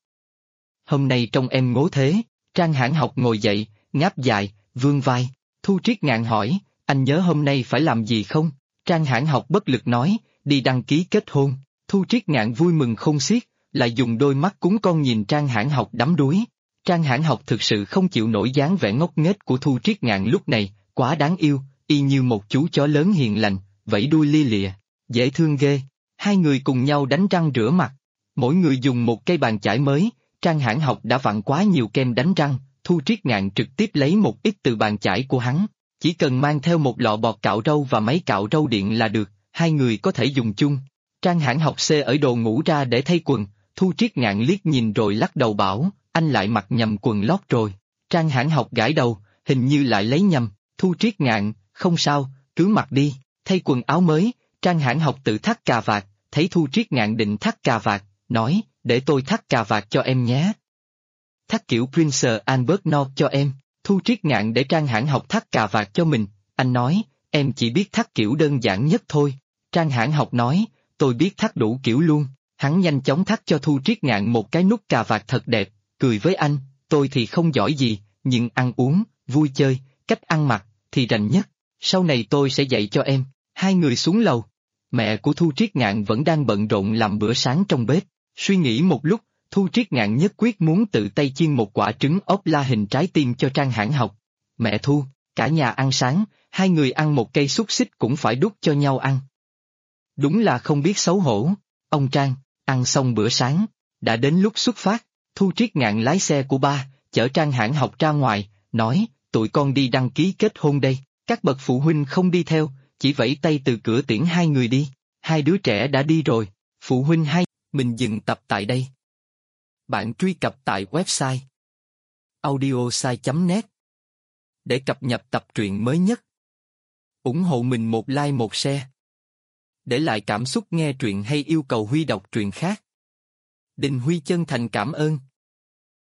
Hôm nay trông em ngố thế. Trang Hãn Học ngồi dậy, ngáp dài, vươn vai. Thu Triết Ngạn hỏi, anh nhớ hôm nay phải làm gì không? Trang Hãn Học bất lực nói, đi đăng ký kết hôn. Thu Triết Ngạn vui mừng không xiết, lại dùng đôi mắt cún con nhìn Trang Hãn Học đắm đuối. Trang Hãn Học thực sự không chịu nổi dáng vẻ ngốc nghếch của Thu Triết Ngạn lúc này, quá đáng yêu, y như một chú chó lớn hiền lành, vẫy đuôi lia lịa, dễ thương ghê. Hai người cùng nhau đánh răng rửa mặt, mỗi người dùng một cây bàn chải mới. Trang Hãn Học đã vặn quá nhiều kem đánh răng, Thu Triết Ngạn trực tiếp lấy một ít từ bàn chải của hắn, chỉ cần mang theo một lọ bọt cạo râu và máy cạo râu điện là được, hai người có thể dùng chung. Trang Hãn Học xê ở đồ ngủ ra để thay quần, Thu Triết Ngạn liếc nhìn rồi lắc đầu bảo, anh lại mặc nhầm quần lót rồi. Trang Hãn Học gãi đầu, hình như lại lấy nhầm. Thu Triết Ngạn, không sao, cứ mặc đi. Thay quần áo mới, Trang Hãn Học tự thắt cà vạt, thấy Thu Triết Ngạn định thắt cà vạt, nói, để tôi thắt cà vạt cho em nhé. Thắt kiểu Prince Albert no cho em. Thu Triết Ngạn để Trang Hãn Học thắt cà vạt cho mình, anh nói, em chỉ biết thắt kiểu đơn giản nhất thôi. Trang Hãn Học nói, tôi biết thắt đủ kiểu luôn. Hắn nhanh chóng thắt cho Thu Triết Ngạn một cái nút cà vạt thật đẹp, cười với anh, tôi thì không giỏi gì, nhưng ăn uống, vui chơi, cách ăn mặc, thì rành nhất, sau này tôi sẽ dạy cho em. Hai người xuống lầu. Mẹ của Thu Triết Ngạn vẫn đang bận rộn làm bữa sáng trong bếp, suy nghĩ một lúc, Thu Triết Ngạn nhất quyết muốn tự tay chiên một quả trứng ốp la hình trái tim cho Trang Hãn Học. Mẹ Thu, cả nhà ăn sáng, hai người ăn một cây xúc xích cũng phải đút cho nhau ăn. Đúng là không biết xấu hổ. Ông Trang, ăn xong bữa sáng, đã đến lúc xuất phát. Thu Triết Ngạn lái xe của ba, chở Trang Hãn Học ra ngoài, nói, tụi con đi đăng ký kết hôn đây. Các bậc phụ huynh không đi theo, chỉ vẫy tay từ cửa tiễn hai người đi. Hai đứa trẻ đã đi rồi, phụ huynh hay. Mình dừng tập tại đây. Bạn truy cập tại website audiosai.net để cập nhật tập truyện mới nhất. Ủng hộ mình một like một share. Để lại cảm xúc nghe truyện hay yêu cầu Huy đọc truyện khác. Đình Huy chân thành cảm ơn.